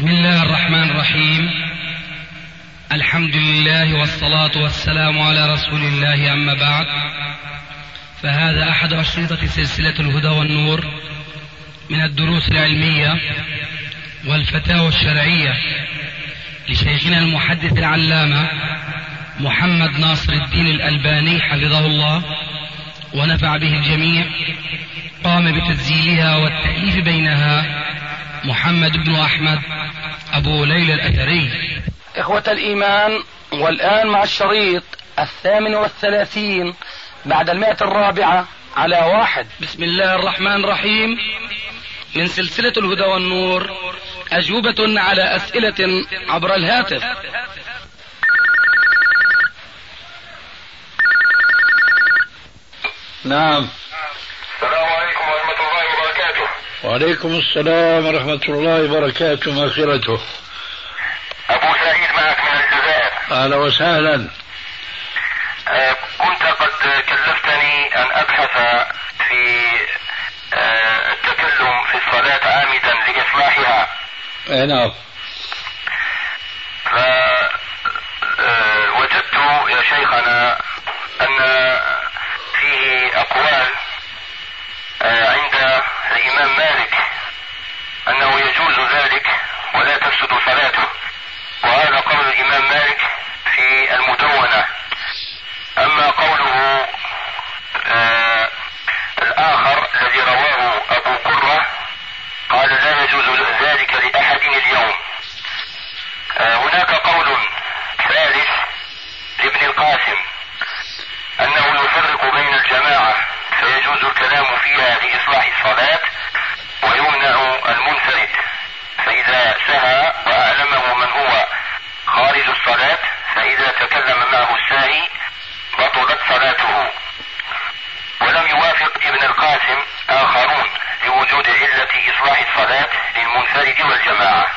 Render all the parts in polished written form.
بسم الله الرحمن الرحيم. الحمد لله والصلاة والسلام على رسول الله، أما بعد، فهذا أحد أشرطة سلسلة الهدى والنور من الدروس العلمية والفتاوى الشرعية لشيخنا المحدث العلامة محمد ناصر الدين الألباني حفظه الله ونفع به الجميع. قام بتسجيلها والتأليف بينها محمد بن أحمد أبو ليلى الأثري. إخوة الإيمان، والآن مع الشريط 38 بعد 100 على 1. بسم الله الرحمن الرحيم. من سلسلة الهدى والنور، أجوبة على أسئلة عبر الهاتف. نعم. السلام عليكم ورحمة الله وبركاته. وعليكم السلام ورحمة الله وبركاته. مغفرته. أبو سعيد معك من الجزائر. أهلا وسهلا. كنت قد كلفتني أن أبحث في التكلم في الصلاة عامدا لإصلاحها. نعم. فوجدت يا شيخنا أن فيه أقوال عند الإمام مالك أنه يجوز ذلك ولا تفسد صلاته، وهذا قول الإمام مالك في المدونة. أما قوله الآخر الذي رواه أبو قرة قال لا يجوز ذلك لأحد اليوم. هناك قول ثالث لابن القاسم أنه يفرق بين الجماعة فيجوز الكلام فيها لإصلاح الصلاة، ويمنع المنفرد، فإذا سهى وأعلمه من هو خارج الصلاة فإذا تكلم معه الساهي بطلت صلاته. ولم يوافق ابن القاسم آخرون لوجود علة إصلاح الصلاة للمنفرد والجماعة.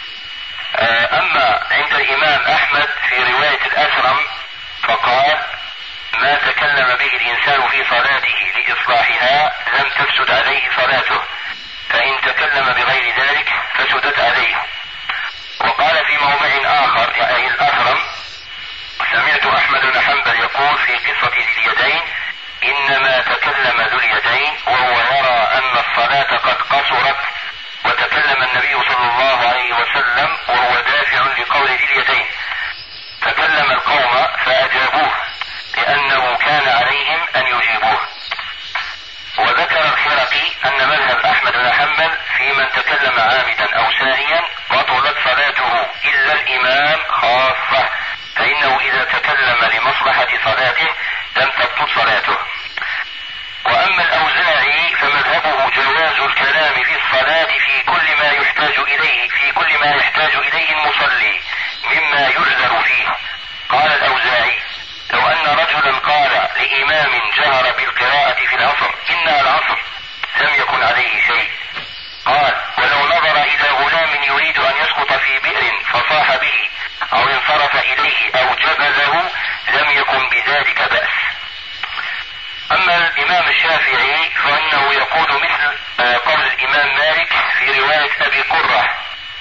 أما عند الإمام أحمد في رواية الأسرم فقال ما تكلم به الإنسان في صلاته لإصلاحها لم تفسد عليه صلاته، فإن تكلم بغير ذلك فسدت عليه. وقال في موضع آخر أي الأسرم سمعت أحمد بن حنبل يقول في قصة ذي اليدين إنما تكلم ذو اليدين وهو يرى أن الصلاة قد قصرت، وتكلم النبي صلى الله عليه وسلم وهو دافع لقول ذي اليدين، فكلم القوم فأجابوه لأنه كان عليهم أن يجيبوه. وذكر الخرقي أن مذهب أحمد بن حنبل في من تكلم عامدا أو ساهيا بطلت صلاته إلا الإمام خاصة، فإنه إذا تكلم لمصلحة صلاته لم تبطل صلاته. وأما الأوزاعي فمذهبه جواز الكلام في الصلاة في كل ما يحتاج إليه المصلي مما يعذر فيه. قال الأوزاعي لو أن رجلا قال لإمام جهر بالقراءة في العصر إنها العصر لم يكن عليه شيء. قال ولو نظر إلى غلام يريد أن يسقط في بئر فصاح به أو انصرف إليه أو جبله لم يكن بذلك بأس. أما الإمام الشافعي فإنه يقول مثل قول الإمام مالك في رواية أبي قرة،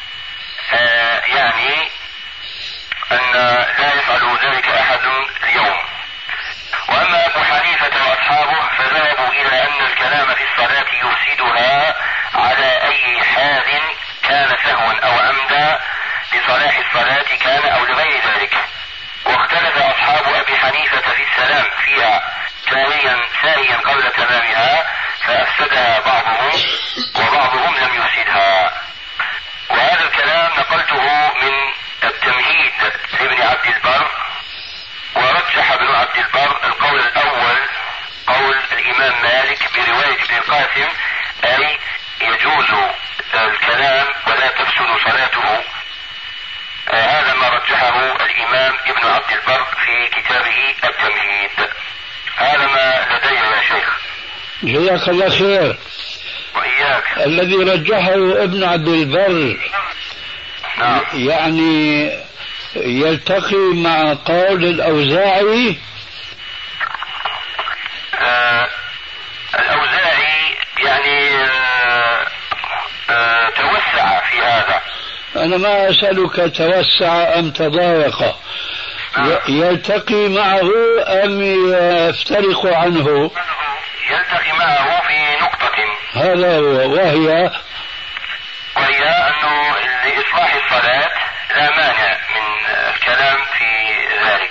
يعني أن لا يفعل ذلك أحد اليوم. وأما أبو حنيفة وأصحابه فذهبوا إلى أن الكلام في الصلاة يفسدها على أي حال كان سهوا أو عمدا لصلاح الصلاة كان أو لغير ذلك. واختلف أصحاب أبي حنيفة في السلام فيها ساهيا قبل تمامها فأفسدها بعضهم وبعضهم لم يفسدها. وهذا الكلام نقلته من التمهيد لابن عبد البر، ورجح ابن عبد البر القول الأول قول الإمام مالك برواية ابن القاسم أي يجوز الكلام ولا تفسد صلاته. هذا ما رجحه الإمام ابن عبد البر في كتابه التمهيد. هذا ما لدي يا شيخ. جزاك الله خير. وإياك. الذي رجحه ابن عبد البر نعم. يعني يلتقي مع قول الأوزاعي. الأوزاعي يعني توسع في هذا. أنا ما أسألك توسع أم تضايق، يلتقي معه أم يفترق عنه؟ يلتقي معه في نقطة، هذا هو، وهي أنه لإصلاح الصلاة لا مانع من الكلام في ذلك.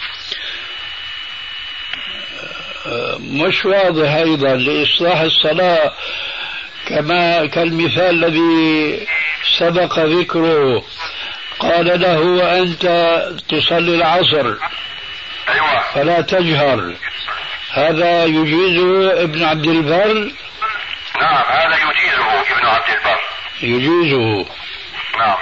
مش واضح أيضا لإصلاح الصلاة كالمثال الذي سبق ذكره، قال له أنت تصلي العصر فلا تجهر، هذا يجيزه ابن عبد البر؟ نعم، هذا يجيزه ابن عبد البر، يجيزه. نعم.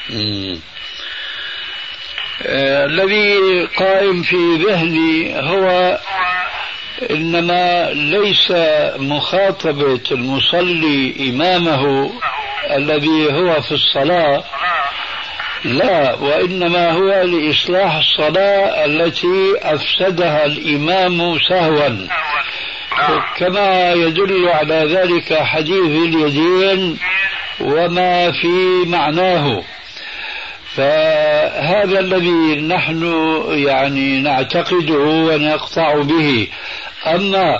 الذي قائم في ذهني هو إنما ليس مخاطبة المصلي إمامه الذي هو في الصلاة، لا، وإنما هو لإصلاح الصلاة التي أفسدها الإمام سهوا، كما يدل على ذلك حديث اليدين وما في معناه. فهذا الذي نحن يعني نعتقده ونقطع به. أما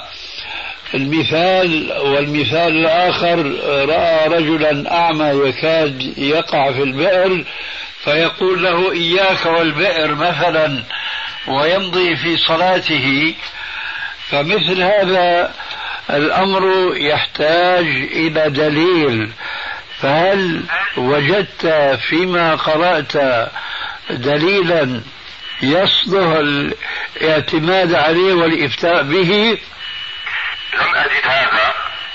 والمثال الآخر، رأى رجلا أعمى يكاد يقع في البئر فيقول له إياك والبئر مثلا ويمضي في صلاته، فمثل هذا الأمر يحتاج إلى دليل. فهل وجدت فيما قرأت دليلا يصلح الاعتماد عليه والإفتاء به؟ لم أجد هذا،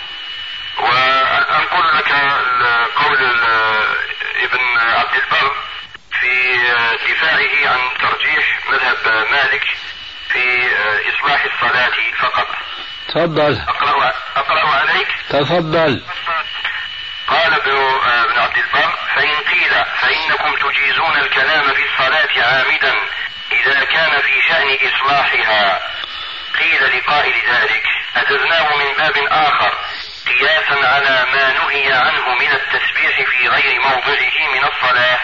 وأقول لك قول ابن عبد البر في دفاعه عن ترجيح مذهب مالك في إصلاح الصلاة فقط. تفضل. أقرأ عليك. تفضل. قال ابن عبد البر: فإن قيل فإنكم تجيزون الكلام في الصلاة عامدا إذا كان في شأن إصلاحها، قيل لقائل ذلك: أجزناه من باب آخر قياسا على ما نهي عنه من التسبيح في غير موضعه من الصلاة،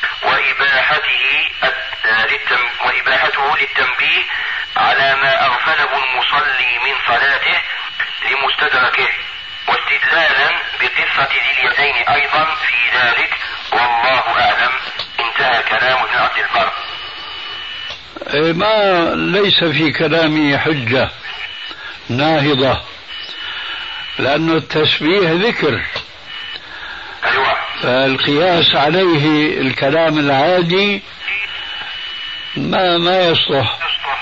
وإباحته للتنبيه على ما أغفله المصلي من صلاته لمستدركه، واستدلالا بقصة ذي اليدين أيضا في ذلك، والله أعلم. انتهى كلام ابن عبد البر. ما ليس في كلامي حجة ناهضة، لأن التسبيح ذكر، فالقياس عليه الكلام العادي ما يصلح.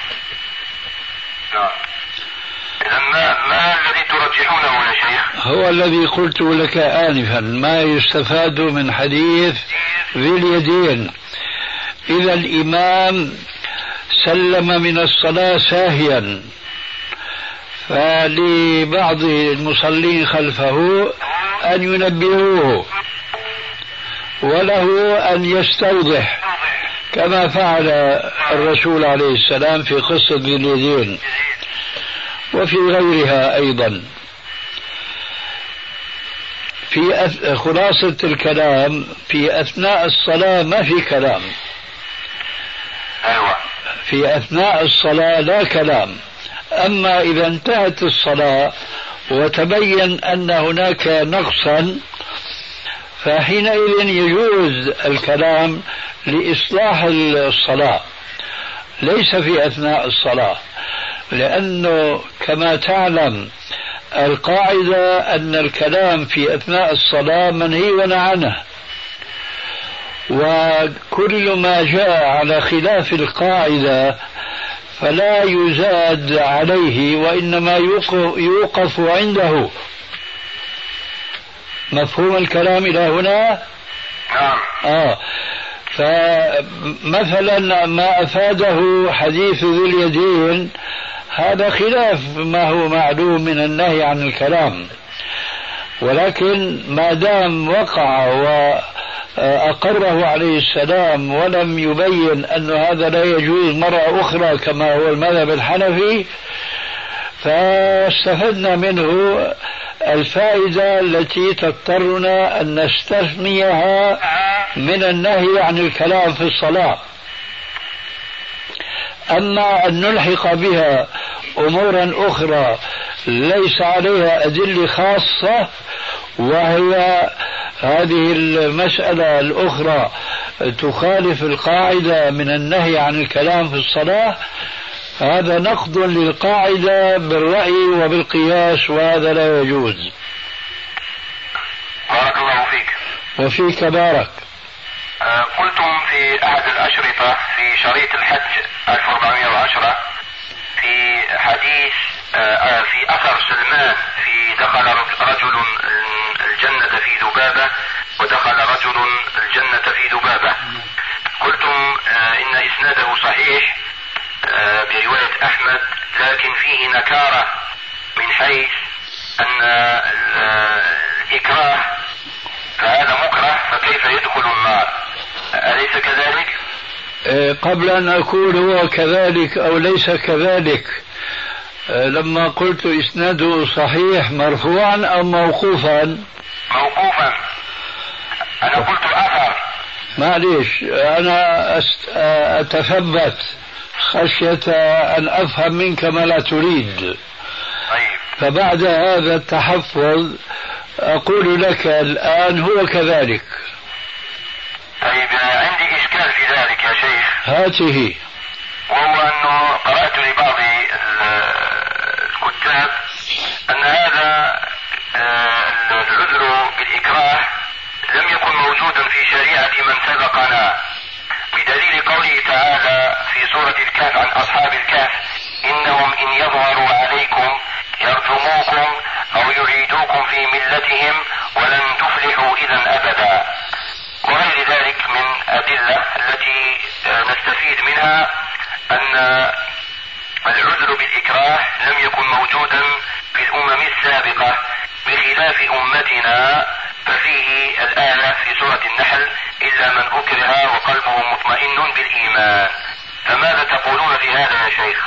ما الذي ترجحونه يا شيخ؟ هو الذي قلت لك آنفا، ما يستفاد من حديث ذي اليدين. إذا الإمام سلم من الصلاة ساهيا، فلبعض المصلين خلفه أن ينبهوه، وله أن يستوضح كما فعل الرسول عليه السلام في قصة ذي اليدين وفي غيرها أيضا. في خلاصة الكلام، في أثناء الصلاة ما في كلام، في أثناء الصلاة لا كلام. أما إذا انتهت الصلاة وتبين أن هناك نقصا، فحينئذ يجوز الكلام لإصلاح الصلاة، ليس في أثناء الصلاة، لأنه كما تعلم القاعدة أن الكلام في أثناء الصلاة منهي عنه، وكل ما جاء على خلاف القاعدة فلا يزاد عليه وإنما يوقف عنده. مفهوم الكلام إلى هنا؟ فمثلا ما أفاده حديث ذي اليدين هذا خلاف ما هو معلوم من النهي عن الكلام، ولكن ما دام وقع وأقره عليه السلام ولم يبين أن هذا لا يجوز مرة أخرى كما هو المذهب الحنفي، فاستفدنا منه الفائدة التي تضطرنا أن نستثنيها من النهي عن الكلام في الصلاة. أما أن نلحق بها أمورا أخرى ليس عليها أدلة خاصة، وهي هذه المسألة الأخرى تخالف القاعدة من النهي عن الكلام في الصلاة، هذا نقض للقاعدة بالرأي وبالقياس، وهذا لا يجوز. بارك الله فيك. وفيك بارك. قلتم في أحد الأشرطة في شريط الحج 1410 في حديث في أثر سلمان في دخل رجل الجنة في ذبابة ودخل رجل الجنة في ذبابة، قلتم إن إسناده صحيح برواية أحمد، لكن فيه نكارة من حيث أن الإكراه فهذا مكره، فكيف يدخل النار؟ أليس كذلك؟ قبل أن أقول هو كذلك أو ليس كذلك، لما قلت إسناده صحيح مرفوعا أو موقوفا؟ موقوفا. أنا قلت أثر. معليش، أنا أتثبت خشية أن أفهم منك ما لا تريد. طيب. فبعد هذا التحفظ أقول لك الآن هو كذلك. طيب، عندي إشكال في ذلك يا شيخ. هاته. وهو أنه قرأت لبعض الكتاب أن هذا العذر بالإكراه لم يكن موجودا في شريعة من سبقنا، بدليل قوله تعالى في سورة الكهف عن أصحاب الكهف: إنهم إن يظهروا عليكم يرجموكم أو يعيدوكم في ملتهم ولن تفلحوا إذا أبدا، وغير ذلك من أدلة التي نستفيد منها أن العذر بالإكراه لم يكن موجودا في الأمم السابقة بخلاف أمتنا، ففيه الآية في سورة النحل: إلا من أكره وقلبه مطمئن بالإيمان. فماذا تقولون في هذا يا شيخ؟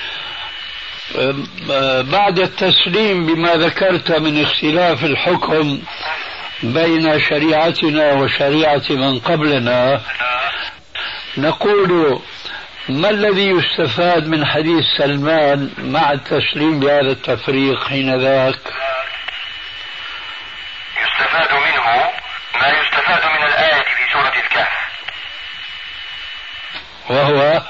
بعد التسليم بما ذكرت من اختلاف الحكم بين شريعتنا وشريعة من قبلنا، نقول ما الذي يستفاد من حديث سلمان مع التسليم بهذا التفريق حين ذاك؟ يستفاد منه ما يستفاد من الآية في سورة الكهف، وهو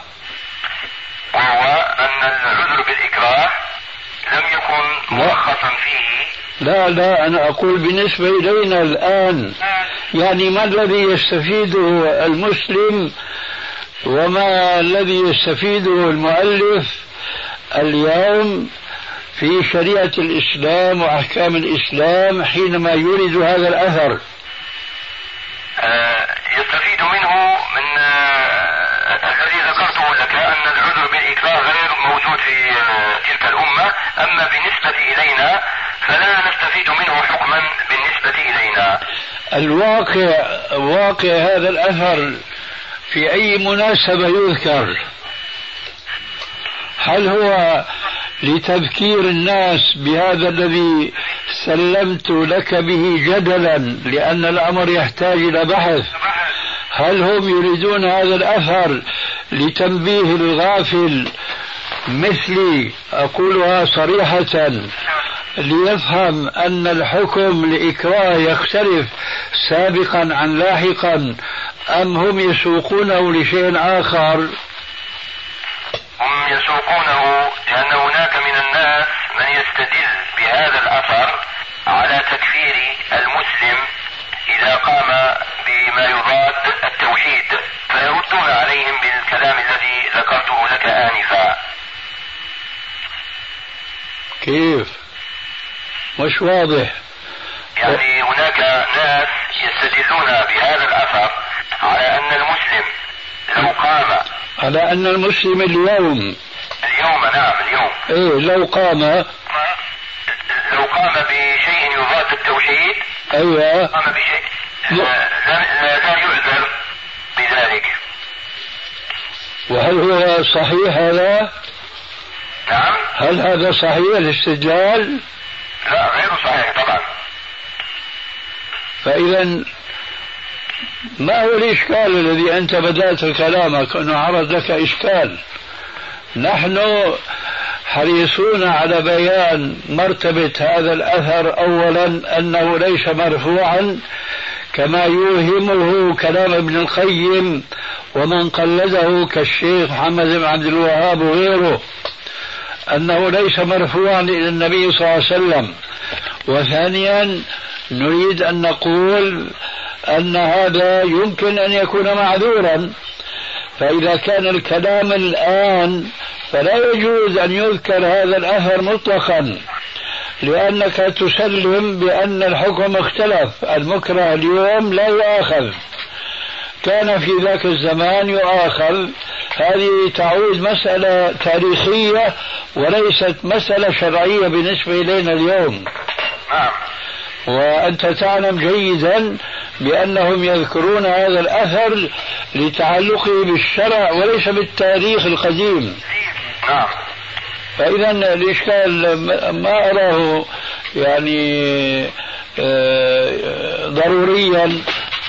أن العذر بالإكراه لم يكن مرخصا فيه. لا أنا أقول بالنسبة إلينا الآن، يعني ما الذي يستفيده المسلم وما الذي يستفيده المؤلف اليوم في شريعة الإسلام وأحكام الإسلام حينما يورد هذا الأثر؟ يستفيد منه من الذي ذكرته لك، أن العذر بالإكراه غير موجود في تلك الأمة، أما بالنسبة إلينا فلا نستفيد منه حكما بالنسبة إلينا. واقع هذا الأثر في أي مناسبة يذكر؟ هل هو لتذكير الناس بهذا الذي سلمت لك به جدلا لأن الأمر يحتاج إلى بحث؟ هل هم يريدون هذا الأثر لتنبيه الغافل مثلي، أقولها صريحة، ليفهم أن الحكم لإكراه يختلف سابقا عن لاحقا، أم هم يسوقونه لشيء آخر؟ هم يسوقونه لأن هناك من الناس من يستدل بهذا الأثر على تكفير المسلم إذا قام بما يضاد التوحيد، فيردون عليهم بالكلام الذي ذكرته لك آنفا. كيف؟ مش واضح. يعني هناك ناس يستدلون بهذا الأثر على أن المسلم لو قام، على أن المسلم اليوم نعم اليوم، إيه لو قام بشيء يضاد التوحيد، أيوة، قام بشيء لا يعذر بذلك. وهل هو صحيح هذا؟ نعم. هل هذا صحيح الاستدلال؟ لا، غير صحيح طبعا. فإذا ما هو الإشكال الذي أنت بدأت كلامك أنه عرض لك إشكال؟ نحن حريصون على بيان مرتبة هذا الأثر. أولا أنه ليس مرفوعا كما يوهمه كلام ابن القيم ومن قلده كالشيخ محمد بن عبد الوهاب وغيره، أنه ليس مرفوعا إلى النبي صلى الله عليه وسلم. وثانيا نريد أن نقول أن هذا يمكن أن يكون معذورا، فإذا كان الكلام الآن فلا يجوز أن يذكر هذا الأثر مطلقا، لأنك تسلم بأن الحكم اختلف. المكره اليوم لا يؤاخذ، كان في ذاك الزمان يؤاخذ. هذه تعود مسألة تاريخية وليست مسألة شرعية بالنسبة إلينا اليوم. وأنت تعلم جيدا بأنهم يذكرون هذا الأثر لتعلقه بالشرع وليس بالتاريخ القديم. فإذا الإشكال ما أراه يعني ضروريا.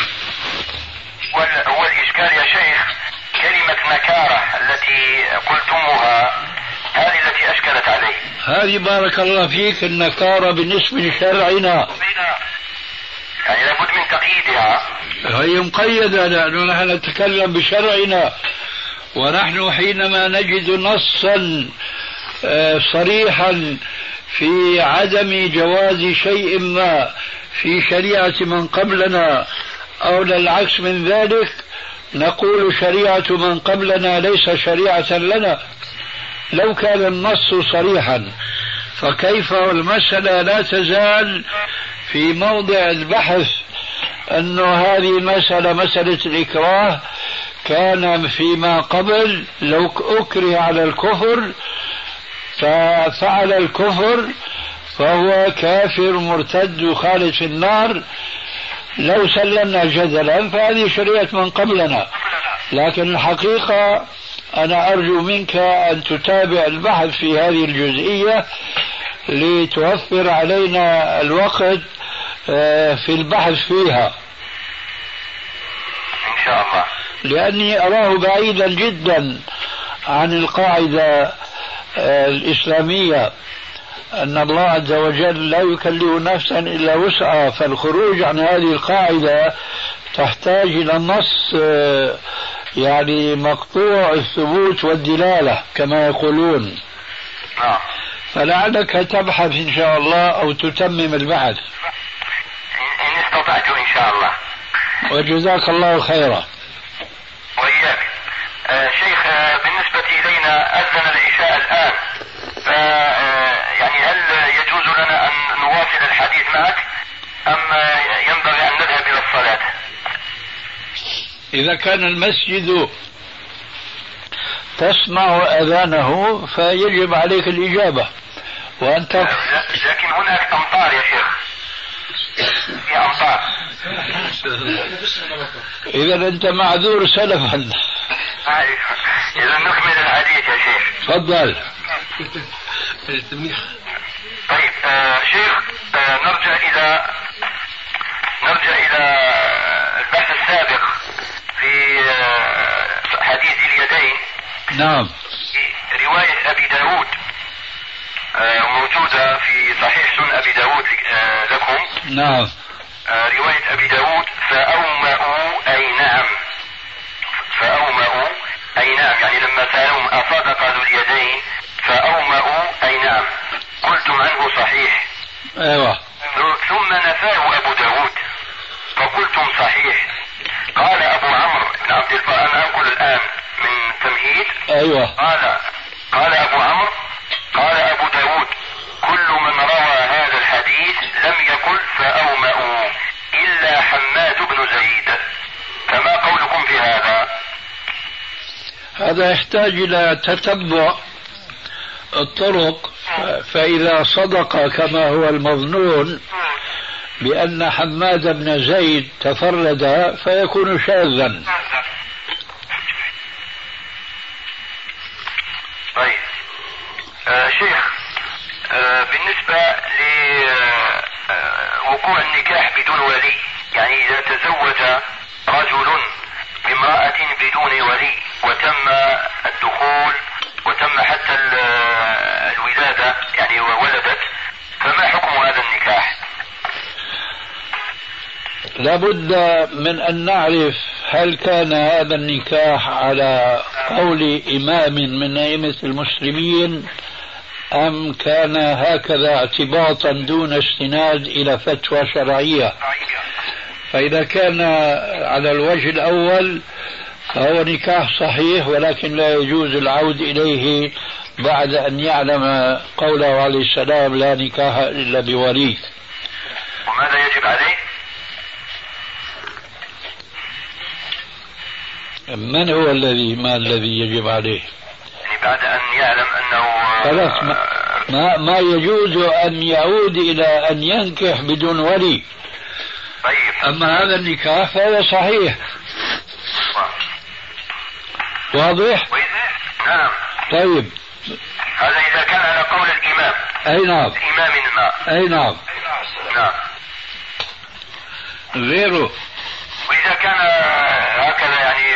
هو الإشكال يا شيخ كلمة نكارة التي قلتموها هذه التي أشكلت عليه. هذه بارك الله فيك النكارة بالنسبة لشرعنا، يعني لابد من تقييدها. هي مقيدة لأنه نحن نتكلم بشرعنا، ونحن حينما نجد نصا صريحا في عدم جواز شيء ما في شريعة من قبلنا أو للعكس من ذلك نقول شريعة من قبلنا ليس شريعة لنا. لو كان النص صريحا فكيف المسألة لا تزال في موضع البحث أن هذه المسألة مسألة الإكراه كان فيما قبل لو أكره على الكفر ففعل الكفر فهو كافر مرتد وخالد في النار. لو سلمنا جدلا فهذه شريعة من قبلنا، لكن الحقيقة أنا أرجو منك أن تتابع البحث في هذه الجزئية لتوفر علينا الوقت في البحث فيها إن شاء الله، لأني أراه بعيدا جدا عن القاعدة الإسلامية أن الله عز وجل لا يكلف نفسا إلا وسعها. فالخروج عن هذه القاعدة تحتاج إلى نص يعني مقطوع الثبوت والدلالة كما يقولون. فلعلك تبحث إن شاء الله أو تتمم البحث إن استطعت إن شاء الله. وجزاك الله خيرا. وإياك. شيخ بالنسبة إلينا أذن العشاء الآن، يعني هل يجوز لنا أن نواصل الحديث معك أم ينبغي أن نذهب إلى الصلاة؟ إذا كان المسجد تسمع أذانه فيجب عليك الإجابة وأنت لكن هناك أمطار يا شيخ، في أمطار. إذا أنت معذور سلفا. إذا نكمل الحديث يا شيخ. تفضل. طيب شيخ نرجع إلى البحث السابق في حديث اليدين. نعم. رواية أبي داود موجودة في صحيح سنن أبي داود لكم. نعم. رواية أبي داود فأومأوا أي نعم، فأومأوا أي نعم، يعني لما سألهم أصدق ذو اليدين فأومأوا أي نعم، قلتم عنه صحيح. أيوة. ثم نفاه أبو داود فقلتم صحيح. قال أبو عمرو بن عبد البر، أنا أنقل الآن من تمهيد. أيوة. قال أبو عمرو قال أبو داود كل من روى هذا الحديث لم يقل فأومأوا إلا حماد بن زيد، فما قولكم في هذا؟ هذا يحتاج إلى تتبع الطرق، فإذا صدق كما هو المظنون بأن حماد بن زيد تفرد فيكون شاذا. طيب شيخ بالنسبة لوقوع النكاح بدون ولي، يعني إذا تزوج رجل بامرأة بدون ولي وتم الدخول وتم حتى الولادة يعني وولدت، فما حكم هذا النكاح؟ لابد من أن نعرف هل كان هذا النكاح على قول إمام من أئمة المسلمين أم كان هكذا اعتباطا دون استناد إلى فتوى شرعية. فإذا كان على الوجه الأول فهو نكاح صحيح، ولكن لا يجوز العود إليه بعد أن يعلم قوله عليه السلام لا نكاح إلا بولي. وماذا يجب عليه؟ من هو الذي يجب عليه؟ يعني بعد أن يعلم أنه خلاص ما يجوز أن يعود إلى أن ينكح بدون ولي. طيب. أما هذا النكاح فهو صحيح. واضح؟ نعم. طيب. هذا إذا كان على قول الإمام. أي نعم. الإمام ما. أي نعم. نعم. غيره. وإذا كان هكذا يعني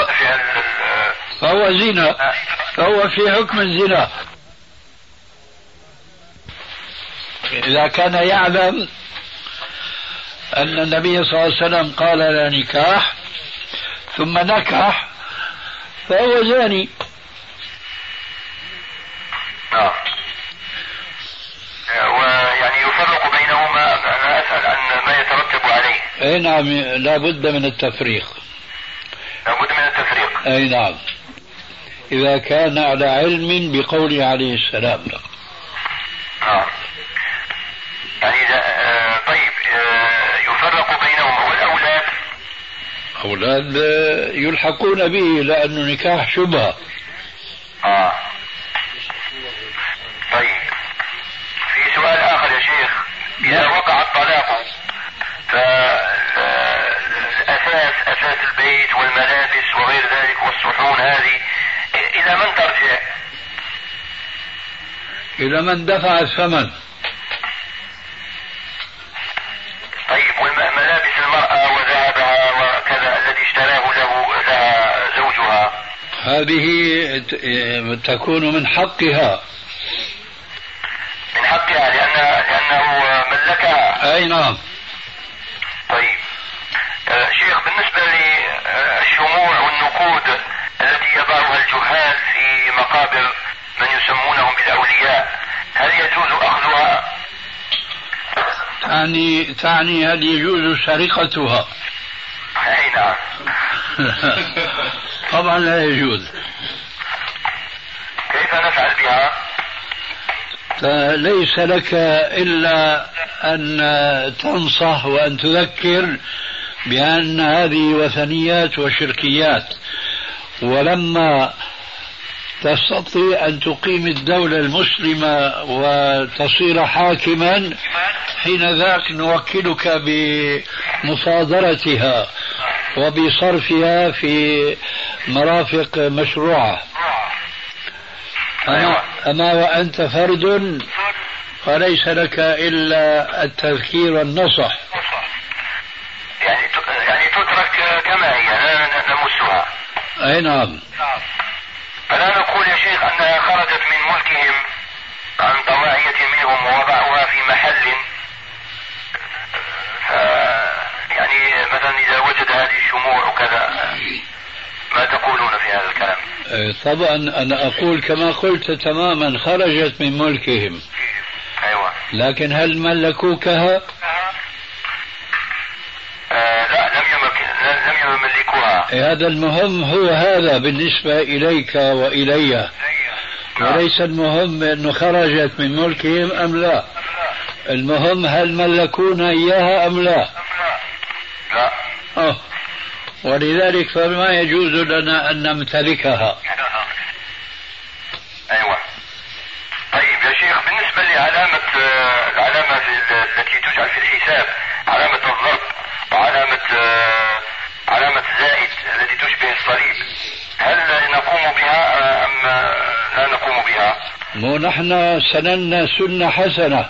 فهو زنا، فهو في حكم الزنا. إذا كان يعلم أن النبي صلى الله عليه وسلم قال لا نكاح ثم نكح فهو زاني. نعم. ويعني يفرق بينهما. أنا أسأل عن ما يترتب عليه. أي نعم، لا بد من التفريق. لابد من التفريق. أي نعم، إذا كان على علم بقول عليه السلام. نعم. يعني طيب يفرق بينهم. والأولاد أولاد يلحقون به لأنه نكاح شبهة. طيب في سؤال آخر يا شيخ. إذا وقع الطلاق أساس البيت والملابس وغير ذلك والصحون هذه إلى من ترجع؟ إلى من دفع الثمن. طيب والملابس المرأة وذهبها وكذا الذي اشتراه لها زوجها هذه تكون من حقها. من حقها لأنه ملكها. أي نعم. طيب شيخ، بالنسبة للشموع والنقود التي يضعها الجهال في مقابر من يسمونهم بالأولياء، هل يجوز أخذها؟ تعني هل يجوز سرقتها؟ أي نعم. طبعا لا يجوز. كيف نفعل بها؟ فليس لك إلا أن تنصح وأن تذكر بأن هذه وثنيات وشركيات، ولما تستطيع أن تقيم الدولة المسلمة وتصير حاكما حين ذاك نوكلك بمصادرتها وبصرفها في مرافق مشروعة. أما وأنت فرد فليس لك إلا التذكير والنصح. يعني تترك كما هي، لا نمسها. أي نعم. فلا نقول يا شيخ أنها خرجت من ملكهم عن طواعية منهم ووضعوها في محل، يعني مثلا إذا وجد هذه الشموع وكذا، ما تقولون في هذا الكلام؟ طبعا أنا أقول كما قلت تماما، خرجت من ملكهم. أيوة. لكن هل ملكوكها؟ لا، لم يملكوها. هذا المهم هو هذا بالنسبة إليك وإلي. وليس المهم أنه خرجت من ملكهم أم لا. المهم هل ملكونا إياها أم لا. لا. ولذلك فما يجوز لنا أن نمتلكها. أيوة. طيب يا شيخ، بالنسبة لعلامة التي تجعل في الحساب، علامة الضرب وعلامة زائد التي تشبه الصليب، هل نقوم بها أم لا نقوم بها؟ مو نحن سننا سنة حسنة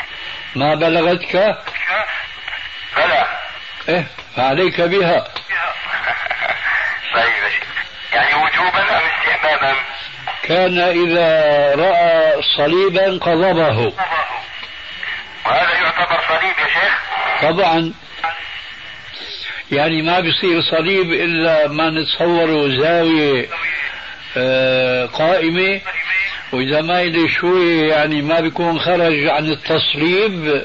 ما بلغتك؟ بلى. فعليك بها. طيب يا شيخ، يعني وجوبا أم استحبابا؟ كان إذا رأى صليبا قضبه. وهذا يعتبر صليب يا شيخ؟ طبعا، يعني ما بيصير صليب إلا ما نتصوره زاوية قائمة، وإذا ما يدري شوي يعني ما بيكون خرج عن التصليب.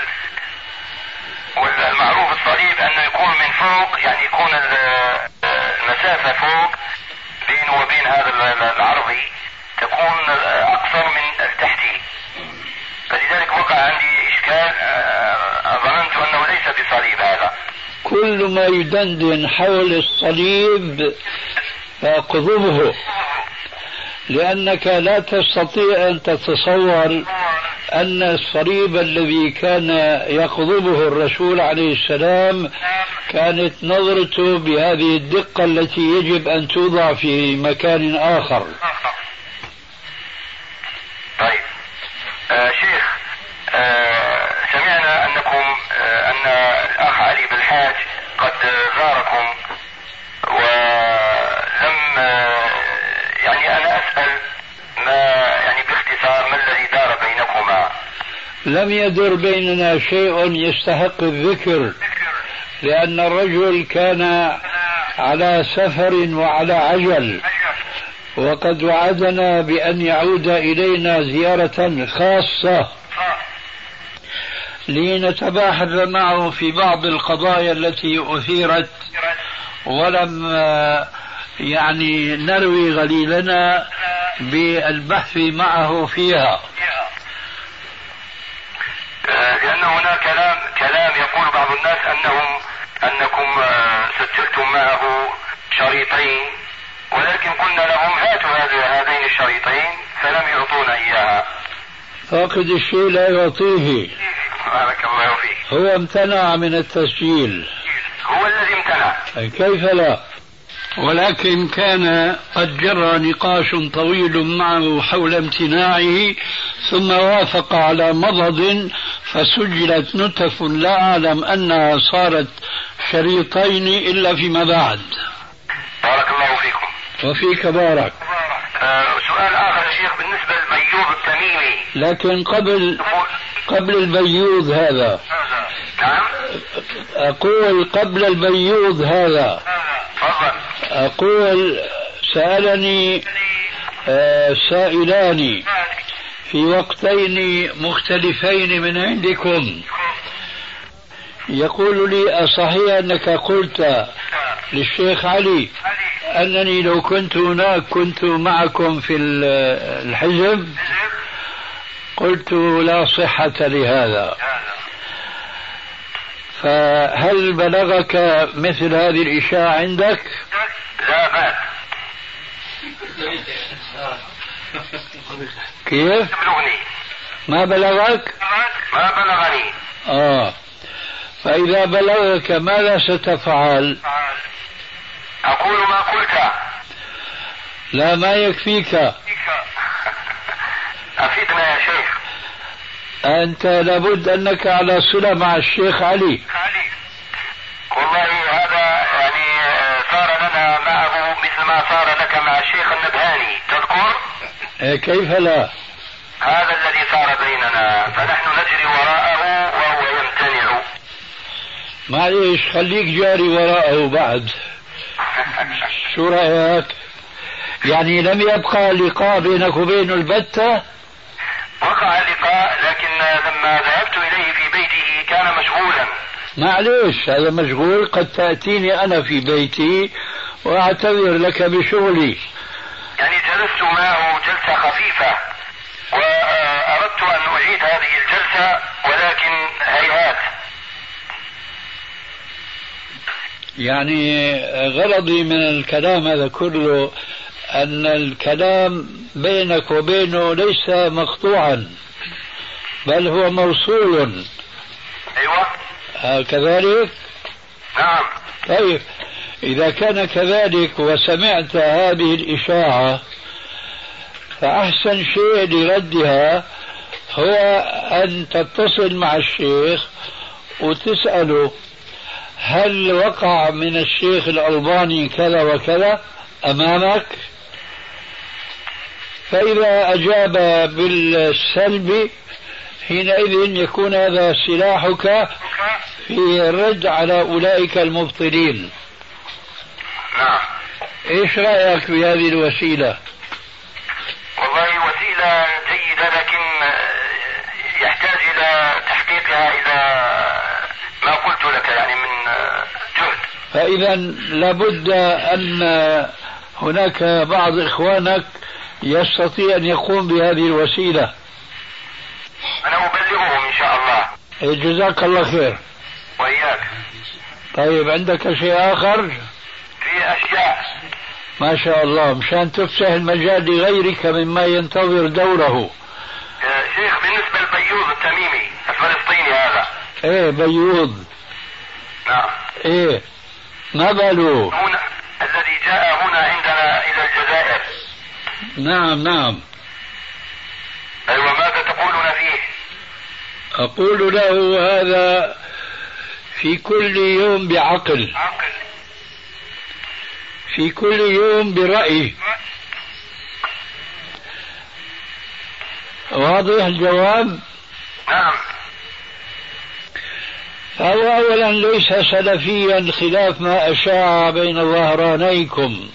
والمعروف الصليب أنه يكون من فوق، يعني يكون المسافة فوق بينه وبين هذا العرضي تكون أقصر من التحتي، فلذلك وقع عندي إشكال، ظننت أنه ليس بصليب هذا. كل ما يدندن حول الصليب فاقضبه، لأنك لا تستطيع أن تتصور أن الصليب الذي كان يقضبه الرسول عليه السلام كانت نظرته بهذه الدقة التي يجب أن توضع في مكان آخر. طيب شيخ، سمعنا أنكم أن الأخ علي بالحاج قد زاركم، ولم يعني أنا أسأل ما يعني باختصار ما الذي دار بينكما؟ لم يدر بيننا شيء يستحق الذكر، لأن الرجل كان على سفر وعلى عجل، وقد وعدنا بأن يعود إلينا زيارة خاصة لنتباحث معه في بعض القضايا التي أثيرت ولم يعني نروي غليلنا بالبحث معه فيها. لأن هناك كلام يقول بعض الناس أنكم سجلتم معه شريطين، ولكن قلنا لهم هاتوا هذين الشريطين فلم يعطونا إياها. فاقد الشيء لا يعطيه. بارك الله فيك. هو امتنع من التسجيل. هو الذي امتنع. كيف لا؟ ولكن كان قد جرى نقاش طويل معه حول امتناعه، ثم وافق على مضض فسجلت نتف لا أعلم أنها صارت شريطين إلا فيما بعد. بارك الله فيكم. وفيك بارك. سؤال آخر يا شيخ بالنسبة للبيوض التميمي. لكن قبل البيوض هذا. نعم. أقول قبل البيوض هذا. أقول سألني سائلان في وقتين مختلفين من عندكم، يقول لي أصحيح أنك قلت للشيخ علي أنني لو كنت هناك كنت معكم في الحزب؟ قلت لا صحة لهذا. فهل بلغك مثل هذه الإشاعة عندك؟ لا بأس. كيف؟ ما بلغك؟ ما بلغني. فإذا بلغك ماذا ستفعل؟ أقول ما قلت. لا، ما يكفيك. أفيدنا يا شيخ. أنت لابد أنك على صلة مع الشيخ علي. والله هذا يعني صار لنا معه مثل ما صار لك مع الشيخ النبهاني، تذكر؟ كيف لا؟ هذا الذي صار بيننا، فنحن نجري وراءه وهو يمتنع. معليش، خليك جاري وراءه بعد. شو رأيك؟ يعني لم يبقى لقاء بينك وبينه البتة؟ وقع اللقاء، لكن لما ذهبت إليه في بيته كان مشغولا. معليش، هذا مشغول، قد تأتيني أنا في بيتي وأعتذر لك بشغلي. يعني جلست معه جلسة خفيفة، وأردت أن أعيد هذه الجلسة ولكن هيهات. يعني غرضي من الكلام هذا كله أن الكلام بينك وبينه ليس مقطوعا، بل هو موصول. أيوة. كذلك؟ نعم. طيب، إذا كان كذلك وسمعت هذه الإشاعة فأحسن شيء لردها هو أن تتصل مع الشيخ وتسأله هل وقع من الشيخ الألباني كذا وكذا أمامك؟ فإذا أجاب بالسلب حينئذ يكون هذا سلاحك في الرد على أولئك المبطلين. نعم. إيش رأيك بهذه الوسيلة؟ والله وسيلة جيدة، لكن يحتاج إلى تحقيقها إلى ما قلت لك يعني من جهد. فإذا لابد أن هناك بعض إخوانك يستطيع أن يقوم بهذه الوسيلة. أنا أبلغهم إن شاء الله. جزاك الله خير. وإياك. طيب عندك شيء آخر؟ في أشياء. ما شاء الله، مشان تفتح المجال لغيرك مما ينتظر دوره. شيخ بالنسبة لبيوض التميمي الفلسطيني هذا. ايه بيوض. نعم. ايه ما باله؟ هنا الذي جاء هنا عندنا إلى الجزائر. نعم نعم. أيوة، ماذا تقولون فيه؟ أقول له هذا في كل يوم بعقل، في كل يوم برأي. واضح الجواب؟ نعم. فهو أولا ليس سلفيا خلاف ما أشاع بين ظهرانيكم.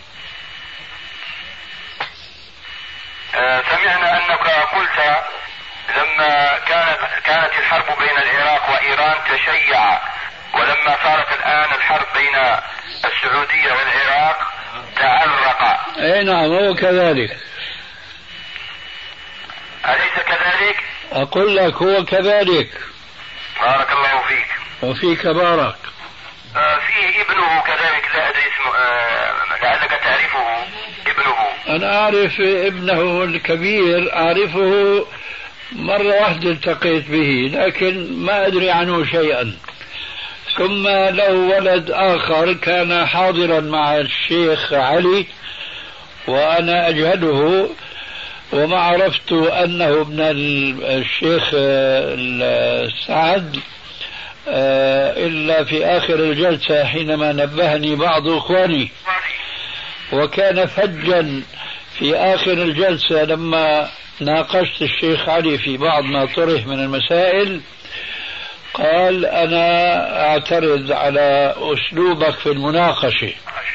سمعنا أنك قلت لما كانت الحرب بين العراق وإيران تشيع، ولما صارت الآن الحرب بين السعودية والعراق تعرق. اي نعم هو كذلك. أليس كذلك؟ أقول لك هو كذلك. بارك الله فيك. وفيك بارك. فيه ابنه كذلك، لا أدري اسمه، لعلك تعرفه ابنه. أنا أعرف ابنه الكبير، أعرفه مرة واحدة التقيت به، لكن ما أدري عنه شيئا. ثم له ولد آخر كان حاضرا مع الشيخ علي وأنا أجهله، وما عرفت أنه ابن الشيخ سعد إلا في آخر الجلسة حينما نبهني بعض إخواني. وكان فجا في آخر الجلسة لما ناقشت الشيخ علي في بعض ما طرح من المسائل، قال أنا أعترض على أسلوبك في المناقشة.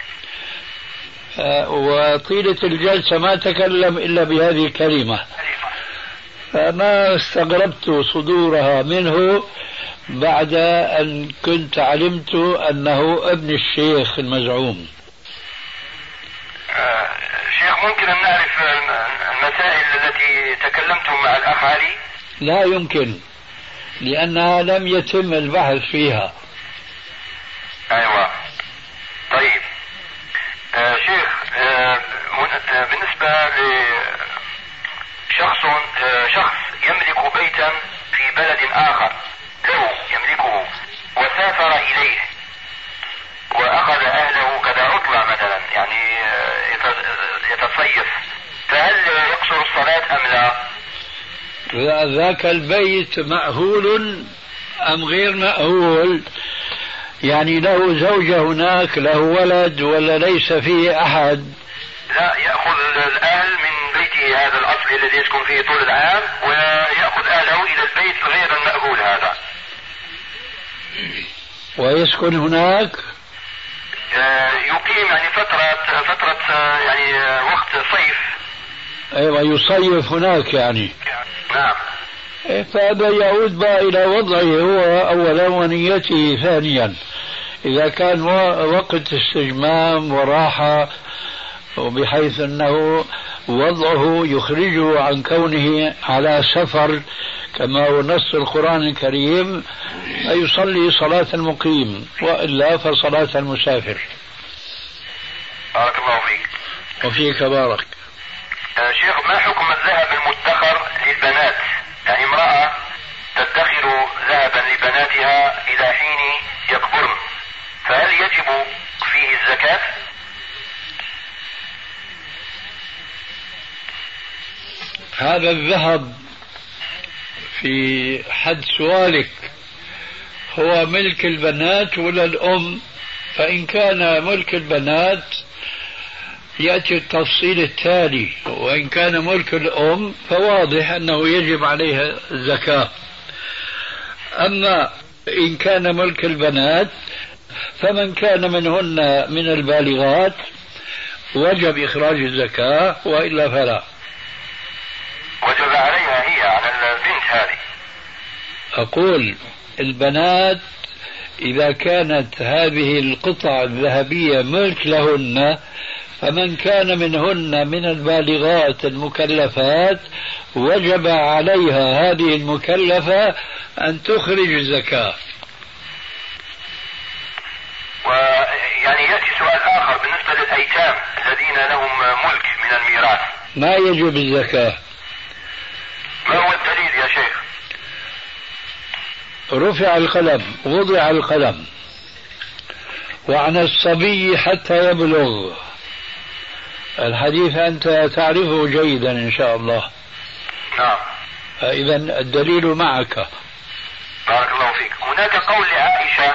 وطيلة الجلسة ما تكلم إلا بهذه الكلمة، فما استغربت صدورها منه بعد أن كنت علمت أنه ابن الشيخ المزعوم. شيخ ممكن أن نعرف المسائل التي تكلمتم مع الأخ علي؟ لا يمكن، لأنها لم يتم البحث فيها. أيوة. طيب شيخ، بالنسبة لشخص يملك بيتا في بلد آخر له يملكه وسافر إليه وأخذ أهله كذا عطلة مثلا، يعني يتصيف، فهل يقصر الصلاة أم لا؟ ذاك البيت مأهول أم غير مأهول؟ يعني له زوجة هناك، له ولد، ولا ليس فيه أحد؟ لا، يأخذ الأهل من بيته هذا الأصلي الذي يسكن فيه طول العام، ويأخذ أهله إلى البيت غير المأهول هذا ويسكن هناك. يقيم يعني فترة يعني وقت صيف. أيوة يصيف هناك يعني. نعم. فهذا يعود بقى إلى وضعه هو أولا ونيته ثانيا. إذا كان وقت استجمام وراحة وبحيث أنه وضعه يخرجه عن كونه على سفر كما هو نص القرآن الكريم، فيصلي صلاة المقيم، وإلا فصلاة المسافر. بارك الله فيك. وفيك بارك. شيخ، ما حكم الذهب المدخر للبنات؟ يعني امرأة تدخر ذهبا لبناتها إلى حين يكبرن، فهل يجب فيه الزكاة؟ هذا الذهب في حد سؤالك هو ملك البنات ولا الأم؟ فإن كان ملك البنات يأتي التفصيل التالي، وإن كان ملك الأم فواضح أنه يجب عليها الزكاة. أما إن كان ملك البنات فمن كان منهن من البالغات وجب إخراج الزكاة، وإلا فلا. وجب عليها هي على البنت هذه. أقول البنات إذا كانت هذه القطع الذهبية ملك لهن، فمن كان منهن من البالغات المكلفات وجب عليها هذه المكلفة أن تخرج الزكاة. ويعني يأتي سؤال آخر بالنسبة للأيتام الذين لهم ملك من الميراث، ما يجب الزكاة؟ ما هو الدليل يا شيخ؟ رفع القلم، وضع القلم، وعن الصبي حتى يبلغ. الحديث أنت تعرفه جيدا إن شاء الله. نعم. إذا الدليل معك. بارك الله فيك. هناك قول لعائشة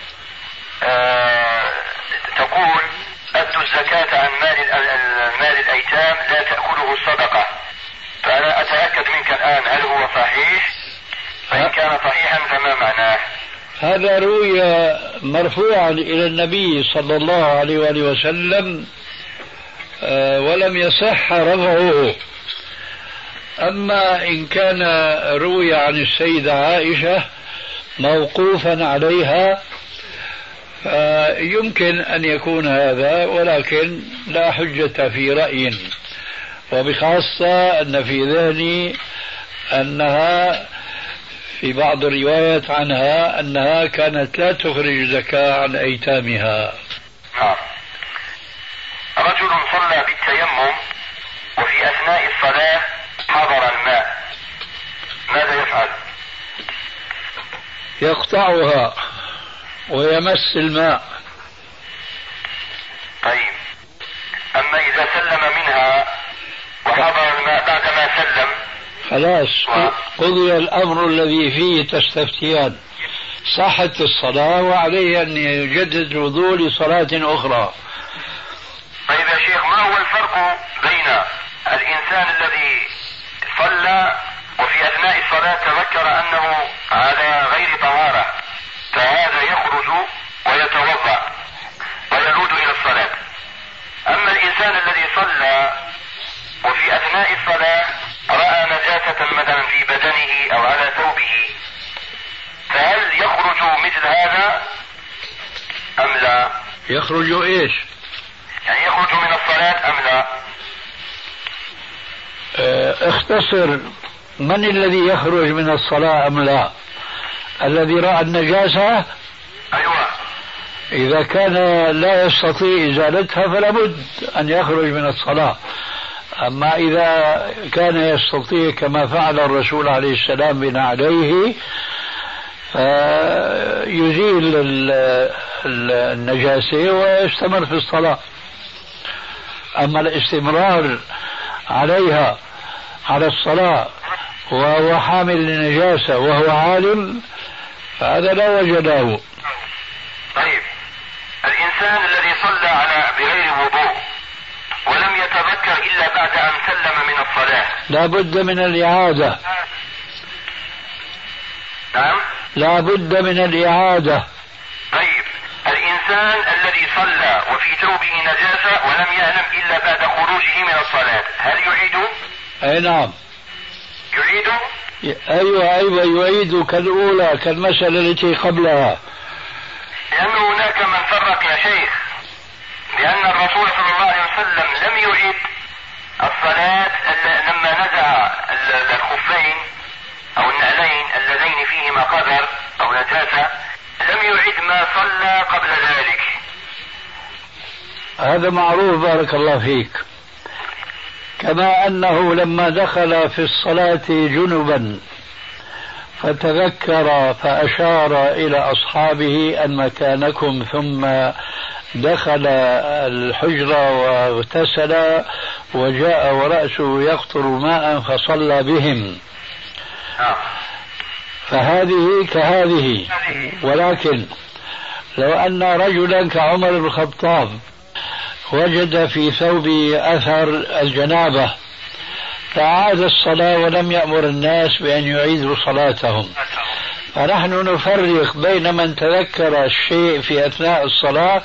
تقول أدوا الزكاة عن مال الأيتام لا تأكله الصدقة، فأنا أتأكد منك الآن هل هو صحيح؟ فإن كان صحيحا فما معناه؟ هذا روي مرفوعا إلى النبي صلى الله عليه وآله وسلم ولم يصح رفعه. أما إن كان روي عن السيدة عائشة موقوفا عليها يمكن أن يكون هذا، ولكن لا حجة في رأي، وبخاصة أن في ذهني أنها في بعض الروايات عنها أنها كانت لا تخرج زكاة عن أيتامها. رجل صلى بالتيمم وفي أثناء الصلاة حضر الماء، ماذا يفعل؟ يقطعها ويمس الماء. طيب، أما إذا سلم منها وحضر الماء بعدما سلم خلاص قضي الأمر الذي فيه تستفتيان، صحت الصلاة وعليه أن يجدد الوضوء لصلاة أخرى. طيب يا شيخ، ما هو الفرق بين الإنسان الذي صلى وفي أثناء الصلاة تذكر أنه على غير طهارة، فهذا يخرج ويتوضأ ويعود إلى الصلاة، أما الإنسان الذي صلى وفي أثناء الصلاة رأى نجاسة مثلا في بدنه أو على ثوبه، فهل يخرج مثل هذا أم لا؟ يخرج إيش؟ يعني يخرج من الصلاة أم لا؟ اختصر، من الذي يخرج من الصلاة أم لا؟ الذي رأى النجاسة؟ أيوة. إذا كان لا يستطيع إزالتها فلا بد أن يخرج من الصلاة. أما إذا كان يستطيع كما فعل الرسول عليه السلام بنعليه يزيل النجاسة ويستمر في الصلاة. أما الاستمرار عليها على الصلاة وهو حامل للنجاسة وهو عالم فهذا لا وجه له. طيب، الإنسان الذي صلى بغير وضوء ولم يتذكر إلا بعد أن سلم من الصلاة لا بد من الإعادة. نعم، لا بد من الإعادة. طيب، الإنسان الذي صلى وفي ثوبه نجاسة ولم يعلم إلا بعد خروجه من الصلاة هل يعيده؟ أي نعم يعيده؟ أيوة يعيد كالأولى كالمسألة التي قبلها، لأن هناك من فرق يا شيخ، لأن الرسول صلى الله عليه وسلم لم يعيد الصلاة لما نزع الخفين أو النعلين اللذين فيهما قدر أو نجاسة، لم يعيد ما صلى قبل ذلك. هذا معروف بارك الله فيك. كما أنه لما دخل في الصلاة جنبا فتذكر فأشار إلى أصحابه أن مكانكم، ثم دخل الحجرة واغتسل وجاء ورأسه يقطر ماء فصلى بهم. فهذه كهذه. ولكن لو أن رجلا كعمر بن الخطاب وجد في ثوب أثر الجنابة فأعاد الصلاة ولم يأمر الناس بأن يعيدوا صلاتهم، فنحن نفرق بين من تذكر الشيء في أثناء الصلاة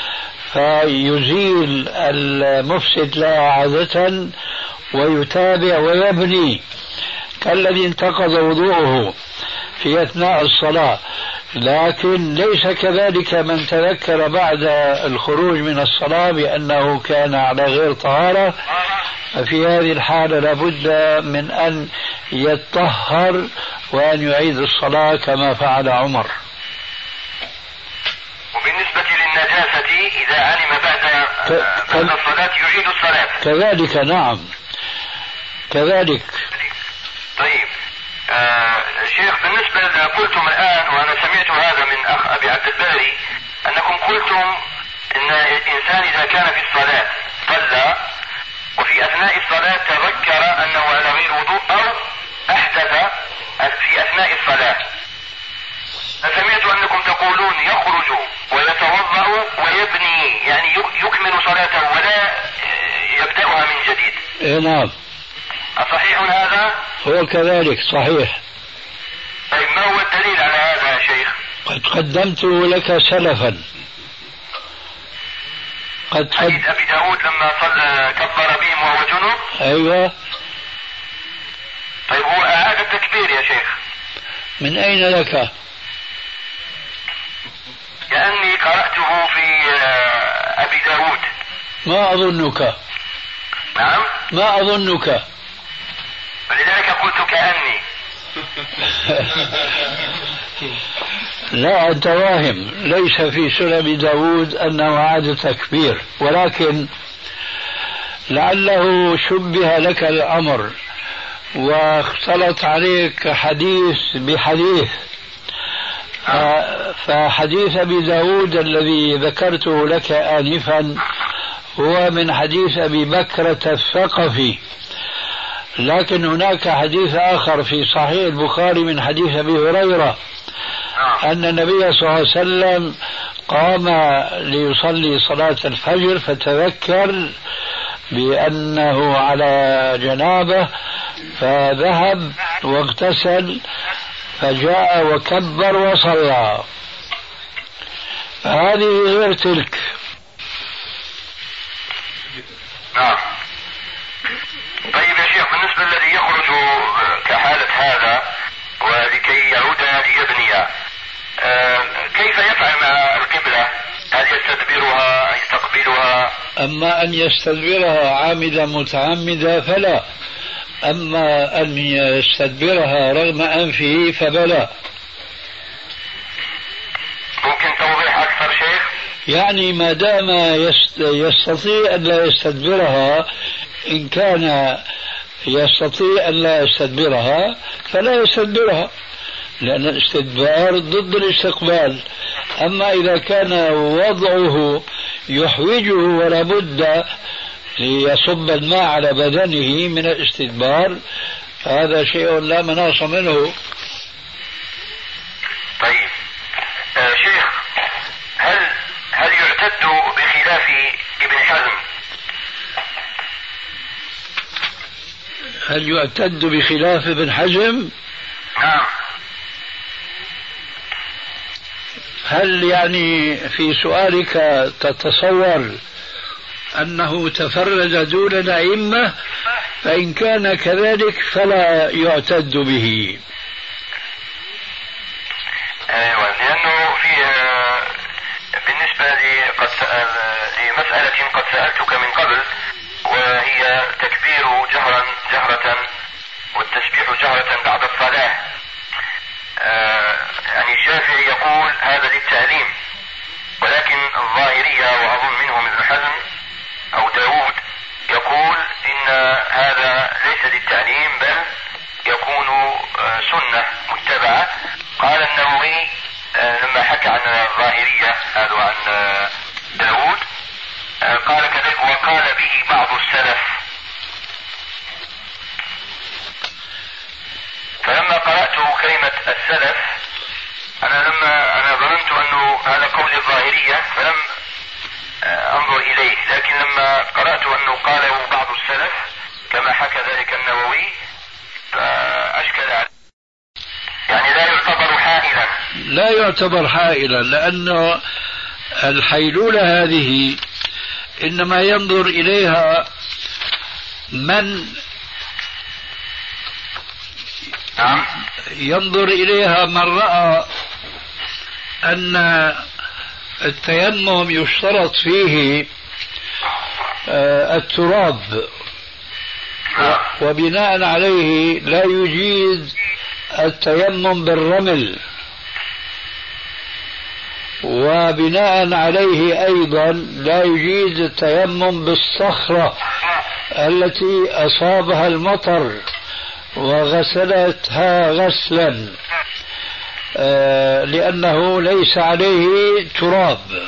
فيزيل المفسد لا عادة ويتابع ويبني كالذي انتقض وضوءه في أثناء الصلاة، لكن ليس كذلك من تذكر بعد الخروج من الصلاة بأنه كان على غير طهارة، ففي هذه الحالة لابد من أن يتطهر وأن يعيد الصلاة كما فعل عمر. وبالنسبة للنجاسة إذا علم بعد الصلاة يعيد الصلاة كذلك. نعم كذلك. طيب شيخ، بالنسبة قلتم الآن وأنا سمعت هذا من أخ أبي عبد الباري أنكم قلتم أن الإنسان إذا كان في الصلاة صلى وفي أثناء الصلاة تذكر أنه على غير وضوء أو أحدث في أثناء الصلاة، فسمعت أنكم تقولون يخرج ويتوضأ ويبني، يعني يكمل صلاته ولا يبدأها من جديد. نعم. أصحيح هذا؟ هو كذلك صحيح. طيب ما هو الدليل على هذا يا شيخ؟ قد قدمت لك سلفا. حديث أبي داود لما صلى كبر بهم وهو جنوب. أيوة. طيب هو أعاد التكبير يا شيخ؟ من أين لك؟ لأني قرأته في أبي داود. ما أظنك. نعم. ما أظنك. ولذلك قلت كأني. لا أنت واهم، ليس في سنن داود أنه عاد تكبير، ولكن لعله شبه لك الأمر واختلط عليك حديث بحديث. فحديث أبي داود الذي ذكرته لك آنفا هو من حديث أبي بكرة الثقفي، لكن هناك حديث آخر في صحيح البخاري من حديث أبي هريرة أن النبي صلى الله عليه وسلم قام ليصلي صلاة الفجر فتذكر بأنه على جنابه فذهب واغتسل فجاء وكبر وصلى، فهذه غير تلك. نعم. طيب يا شيخ، بالنسبة الذي يخرج كحالة هذا ولكي يعود ليبني كيف يفعل مع القبلة؟ هل يستدبرها يستقبلها؟ أما أن يستدبرها عامدا متعمدا فلا، أما أن يستدبرها رغم أنفه فبلا. ممكن توضيح أكثر شيخ؟ يعني ما دام يستطيع أن لا يستدبرها، إن كان يستطيع أن لا يستدبرها فلا يستدبرها، لأن الاستدبار ضد الاستقبال. أما إذا كان وضعه يحوجه ولا بد ليصب الماء على بدنه من الاستدبار هذا شيء لا مناص منه. طيب شيخ، هل يعتد بخلاف ابن حزم؟ هل يعتد بخلاف ابن حزم؟ نعم. هل يعني في سؤالك تتصور أنه تفرد دون الأئمة؟ فإن كان كذلك فلا يعتد به. أيوة، لأنه في بالنسبة لمسألة قد سألتك من قبل، وهي تكبير جهرة والتسبيح جهرة بعد الصلاة. يعني الشافعي يقول هذا للتعليم، ولكن الظاهرية وأظن منهم ابن حزم أو داود يقول إن هذا ليس للتعليم بل يكون سنة متبعة. قال النووي لما حكى عن الظاهرية هذا عن داود قال كذلك وقال به بعض السلف. فلما قرأت كلمة السلف أنا ظننت أنه هذا قول الظاهرية فلم أنظر إليه، لكن لما قرأت أنه قاله بعض السلف كما حكى ذلك النووي فأشكل عليه، يعني لا يعتبر حائلا. لا يعتبر حائلا، لأنه الحيلولة هذه إنما ينظر إليها من ينظر إليها من رأى أن التيمم يشترط فيه التراب، وبناء عليه لا يجيز التيمم بالرمل، وبناء عليه أيضا لا يجيز التيمم بالصخرة التي أصابها المطر وغسلتها غسلا، لأنه ليس عليه تراب.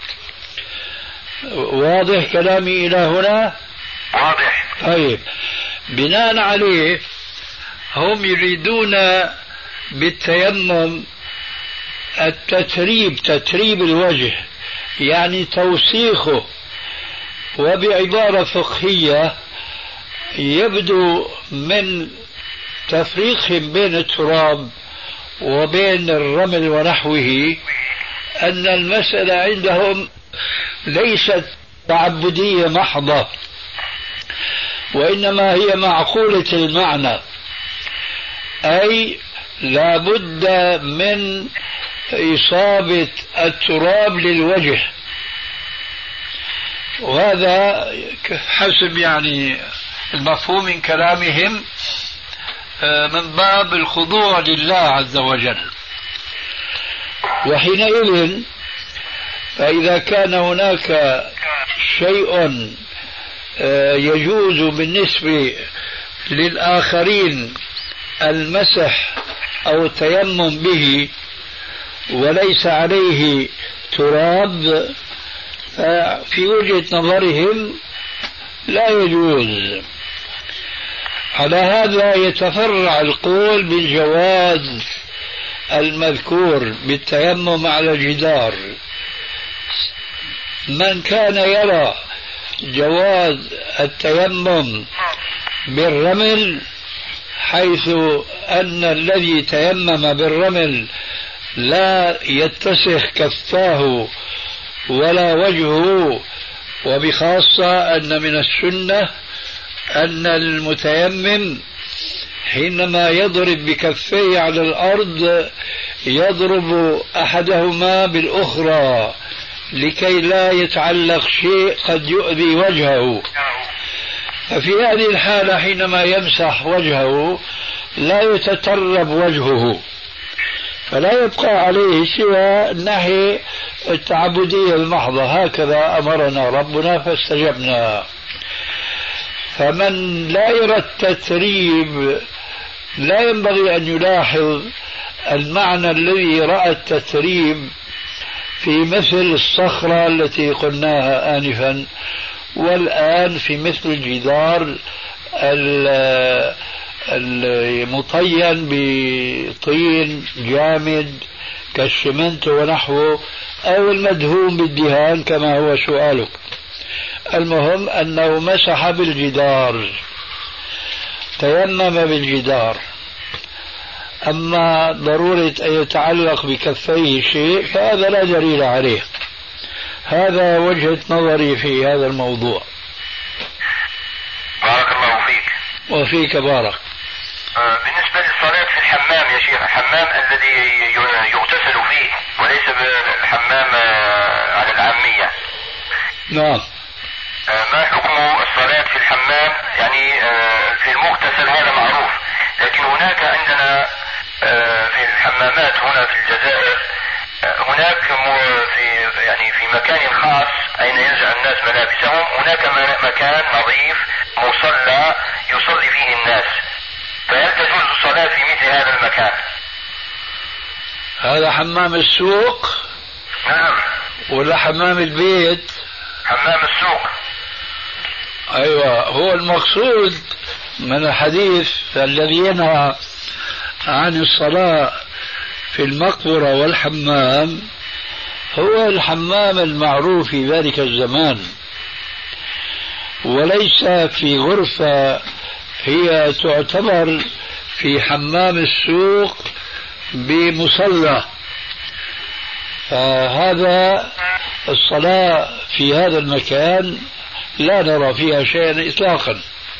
واضح كلامي إلى هنا؟ واضح. طيب، بناء عليه هم يريدون بالتيمم التتريب، تتريب الوجه، يعني توسيخه، وبعبارة فقهية يبدو من تفريقهم بين التراب وبين الرمل ونحوه أن المسألة عندهم ليست تعبدية محضة، وإنما هي معقولة المعنى، أي لا بد من إصابة التراب للوجه، وهذا حسب يعني المفهوم من كلامهم من باب الخضوع لله عز وجل. وحينئذ فإذا كان هناك شيء يجوز بالنسبة للآخرين المسح أو التيمم به وليس عليه تراب، في وجهة نظرهم لا يجوز. على هذا يتفرع القول بالجواز المذكور بالتيمم على الجدار. من كان يرى جواز التيمم بالرمل، حيث أن الذي تيمم بالرمل لا يتسخ كفاه ولا وجهه، وبخاصة أن من السنة أن المتيمم حينما يضرب بكفيه على الأرض يضرب أحدهما بالأخرى لكي لا يتعلق شيء قد يؤذي وجهه. ففي هذه الحالة حينما يمسح وجهه لا يتترب وجهه، فلا يبقى عليه سوى الناحية التعبدية المحضة. هكذا أمرنا ربنا فاستجبنا. فمن لا يرى التتريب لا ينبغي أن يلاحظ المعنى الذي رأى التتريب في مثل الصخرة التي قلناها آنفا، والآن في مثل الجدار المطين بطين جامد كالشمنت ونحوه، أو المدهون بالدهان كما هو سؤالك. المهم أنه مسح بالجدار، تيمم بالجدار. أما ضرورة أن يتعلق بكفيه شيء فهذا لا دليل عليه. هذا وجهة نظري في هذا الموضوع. بارك الله فيك. وفيك بارك. بالنسبة للصلاة في الحمام يا شيخ، الحمام الذي يغتسل فيه وليس بالحمام على العامية، نعم، ما حكم الصلاة في الحمام؟ يعني في المغتسل هذا معروف، لكن هناك عندنا في الحمامات هنا في الجزائر هناك في مكان خاص أين ينزع الناس ملابسهم، هناك مكان نظيف مصلى يصلي فيه الناس، فهل تجوز الصلاة في مثل هذا المكان؟ هذا حمام السوق؟ نعم. ولا حمام البيت؟ حمام السوق. أيوة، هو المقصود من الحديث الذي ينهى عن الصلاة في المقبرة والحمام هو الحمام المعروف في ذلك الزمان، وليس في غرفة هي تعتبر في حمام السوق بمصلى. فهذا الصلاة في هذا المكان لا نرى فيها شيئا إطلاقا.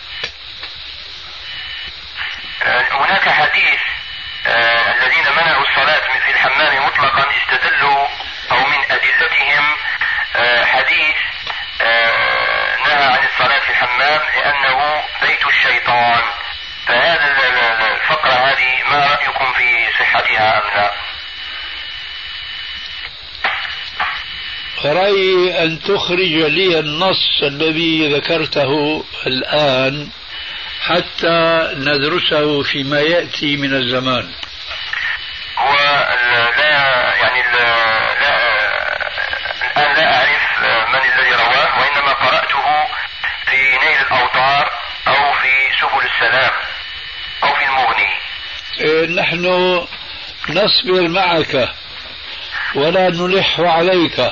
هناك حديث الذين منعوا الصلاة في الحمام مطلقا استدلوا أو من أدلتهم حديث نهى عن الصلاة في الحمام لأنه بيت الشيطان. فهذا الفقرة هذه ما رأيكم في صحتها أم لا؟ رأيي أن تخرج لي النص الذي ذكرته الآن حتى ندرسه فيما يأتي من الزمان. الآن لا أعرف من الذي رواه، وإنما قرأته في نيل الأوطار أو في سبل السلام أو في المغني. نحن نصبر معك ولا نلح عليك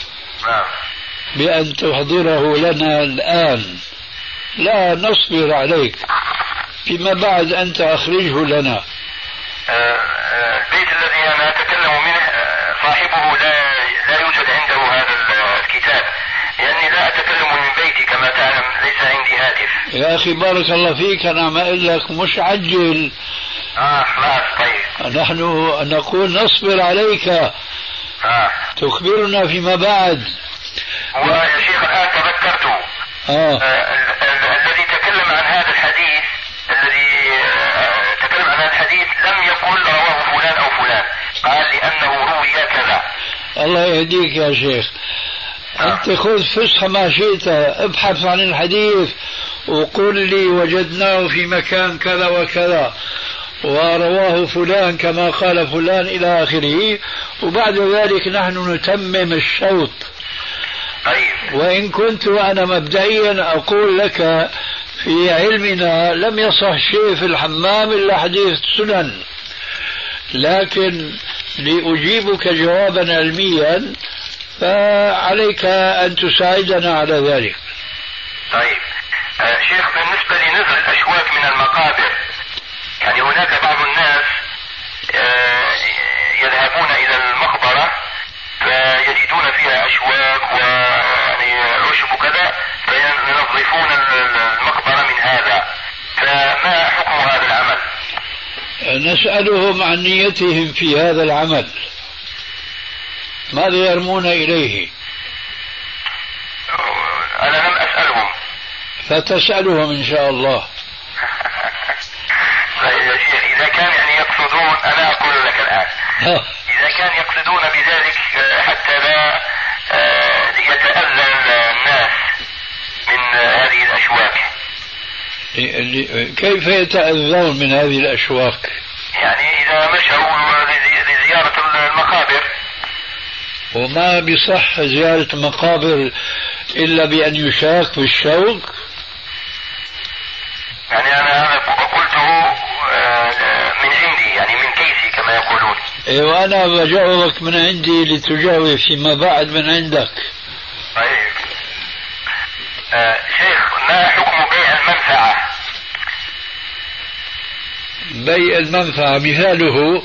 بأن تحضره لنا الآن، لا نصبر عليك، فيما بعد أنت أخرجه لنا. البيت الذي أنا أتكلم منه صاحبه لا يوجد عنده هذا الكتاب، لأني لا أتكلم من بيتي كما تعلم، ليس عندي هاتف. يا أخي بارك الله فيك، أنا عم أقول لك مش عجل. خلاص طيب. نحن نقول نصبر عليك. تخبرنا فيما بعد. يا شيخ الآن تذكرته. الذي تكلم عن هذا الحديث لم يقل رواه فلان أو فلان، قال لأنه روي كذا. الله يهديك يا شيخ. أنت خذ فسح ما شئت، ابحث عن الحديث وقل لي وجدناه في مكان كذا وكذا ورواه فلان كما قال فلان إلى آخره، وبعد ذلك نحن نتمم الشوط. وإن كنت أنا مبدئيا أقول لك في علمنا لم يصح شيء في الحمام إلا حديث سنن، لكن لأجيبك جوابا علميا فعليك أن تساعدنا على ذلك. طيب شيخ، بالنسبة لنزل الأشواك من المقابر، يعني هناك بعض الناس يذهبون إلى المقبرة فيجدون فيها أشواك ويعني عشب وكذا، فينظفون المقبرة من هذا، فما حكم هذا العمل؟ نسألهم عن نيتهم في هذا العمل، ماذا يرمون إليه؟ أنا لم أسألهم. فتسألهم إن شاء الله. يا شيخ إذا كان يعني يقصدون، أنا أقول لك الآن إذا كان يقصدون بذلك حتى لا يتأذى الناس من هذه الأشواك. كيف يتأذون من هذه الأشواك؟ يعني إذا مشوا لزيارة المقابر. وما بصح زيارة المقابر إلا بأن يشاك بالشوك. يعني أنا قلته من عندي، يعني من كيسي كما يقولون. وأنا بجاوبك من عندي لتجاوب فيما بعد من عندك. طيب شيخ، ما حكم بيع المنفعة؟ بيع المنفعة مثاله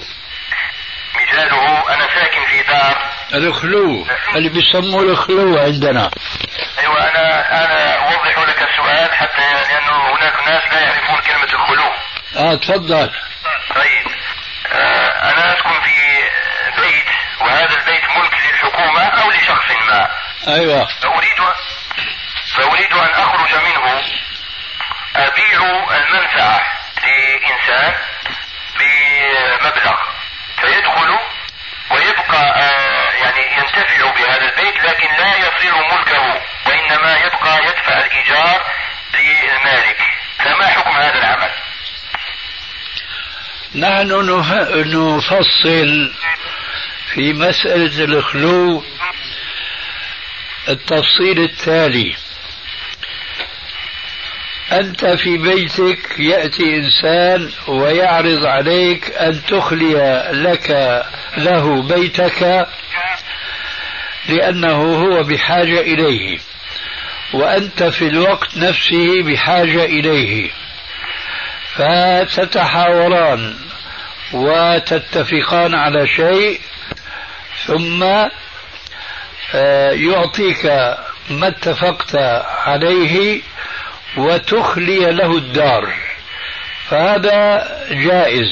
أنا ساكن في دار الخلو اللي بيسموه الخلو عندنا. أيوة، أنا أوضح لك السؤال حتى لأنه هناك ناس لا يعرفون كلمة الخلو. تفضل. طيب أنا أسكن في بيت، وهذا البيت ملك للحكومة أو لشخص ما. أيوة. فأريد أن أخرج منه، أبيع المنفعة لإنسان بمبلغ فيدخل ويبقى يعني ينتفع بهذا البيت، لكن لا يصير ملكه، وإنما يبقى يدفع الإيجار للمالك. فما حكم هذا العمل؟ نحن نفصل في مسألة الخلو التفصيل التالي: أنت في بيتك يأتي إنسان ويعرض عليك أن تخلي له بيتك لأنه هو بحاجة إليه، وأنت في الوقت نفسه بحاجة إليه، فتتحاوران وتتفقان على شيء، ثم يعطيك ما اتفقت عليه وتخلي له الدار، فهذا جائز،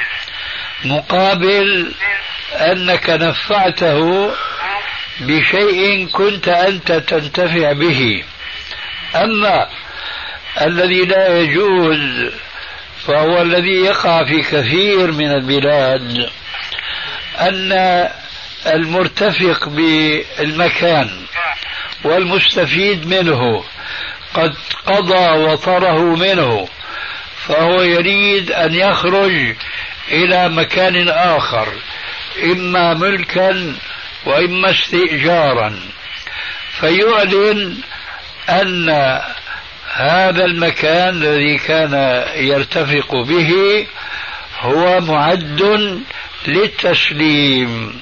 مقابل أنك نفعته بشيء كنت أنت تنتفع به. أما الذي لا يجوز فهو الذي يقع في كثير من البلاد، أن المرتفق بالمكان والمستفيد منه قد قضى وطره منه، فهو يريد أن يخرج إلى مكان آخر، إما ملكا وإما استئجارا، فيعلن أن هذا المكان الذي كان يرتفق به هو معد للتسليم،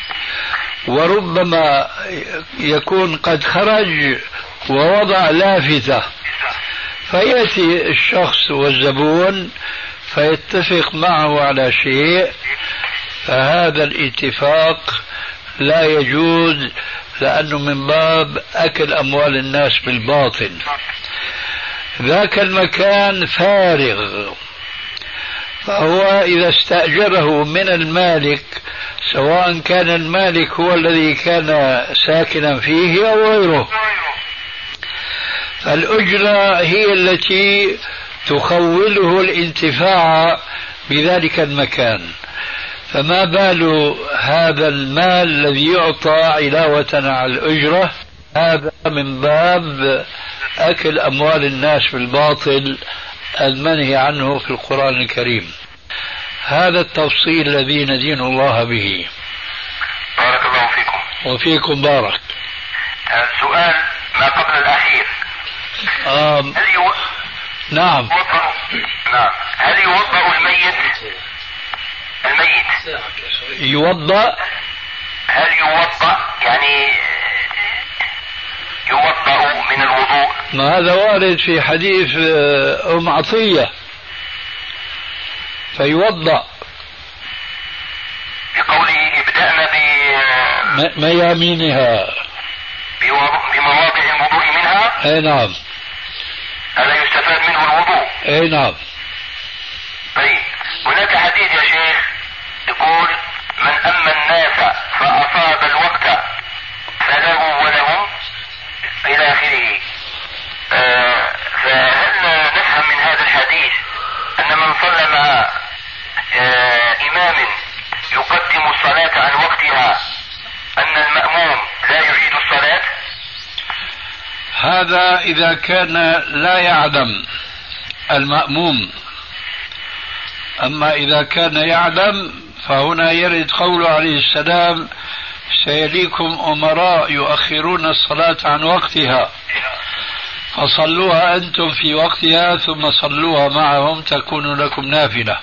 وربما يكون قد خرج ووضع لافتة، فيأتي الشخص والزبون فيتفق معه على شيء، فهذا الاتفاق لا يجوز، لأنه من باب أكل أموال الناس بالباطل. ذاك المكان فارغ، فهو إذا استأجره من المالك، سواء كان المالك هو الذي كان ساكنا فيه أو غيره، فالأجرة هي التي تخوله الانتفاع بذلك المكان، فما بال هذا المال الذي يعطى علاوة على الأجرة؟ هذا من باب أكل أموال الناس بالباطل المنهي عنه في القرآن الكريم. هذا التفصيل الذي ندين الله به. بارك الله فيكم. وفيكم بارك. سؤال ما قبل الأخير. نعم. نعم. هل يوضأ الميت يوضأ؟ هل يوضأ يعني يوضأ من الوضوء؟ ما هذا وارد في حديث أم عطية، فيوضأ بقوله ابدأنا بميامينها بمواضع الوضوء منها. اي نعم. هذا يستفاد منه الوضوء. اي نعم. طيب هناك حديث يا شيخ يقول من أما الناس فأصاب الوقت فله ولهم إلى آخره. فهل نفهم من هذا الحديث أن من صلى مع إمام يقدم الصلاة عن وقتها أن المأموم لا يعيد الصلاة؟ هذا إذا كان لا يعلم المأموم، أما إذا كان يعلم فهنا يرد قوله عليه السلام سيليكم أمراء يؤخرون الصلاة عن وقتها فصلوها أنتم في وقتها ثم صلوها معهم تكون لكم نافلة.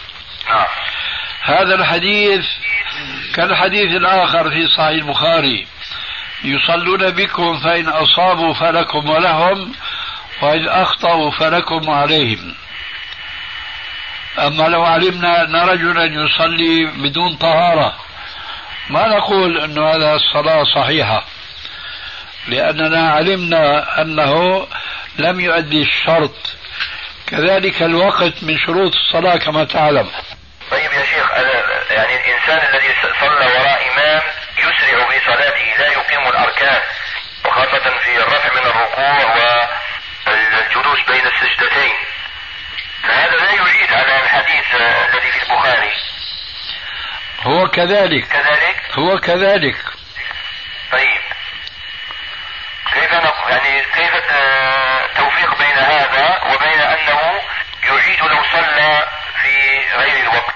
هذا الحديث كالحديث الآخر في صحيح البخاري يصلون بكم فإن أصابوا فلكم ولهم وإن أخطأوا فلكم وعليهم. أما لو علمنا أن رجلا يصلي بدون طهارة ما نقول أن هذا الصلاة صحيحة، لأننا علمنا أنه لم يؤدي الشرط، كذلك الوقت من شروط الصلاة كما تعلم. طيب يا شيخ، يعني الإنسان الذي صلى وراء إمام يسرع في صلاته لا يقيم الأركان، وخاصة في الرفع من الركوع والجلوس بين السجدتين، فهذا لا يعيد على الحديث الذي في البخاري. هو كذلك. هو كذلك. طيب كيف يعني كيف التوفيق بين هذا وبين أنه يعيد لو صلى في غير الوقت؟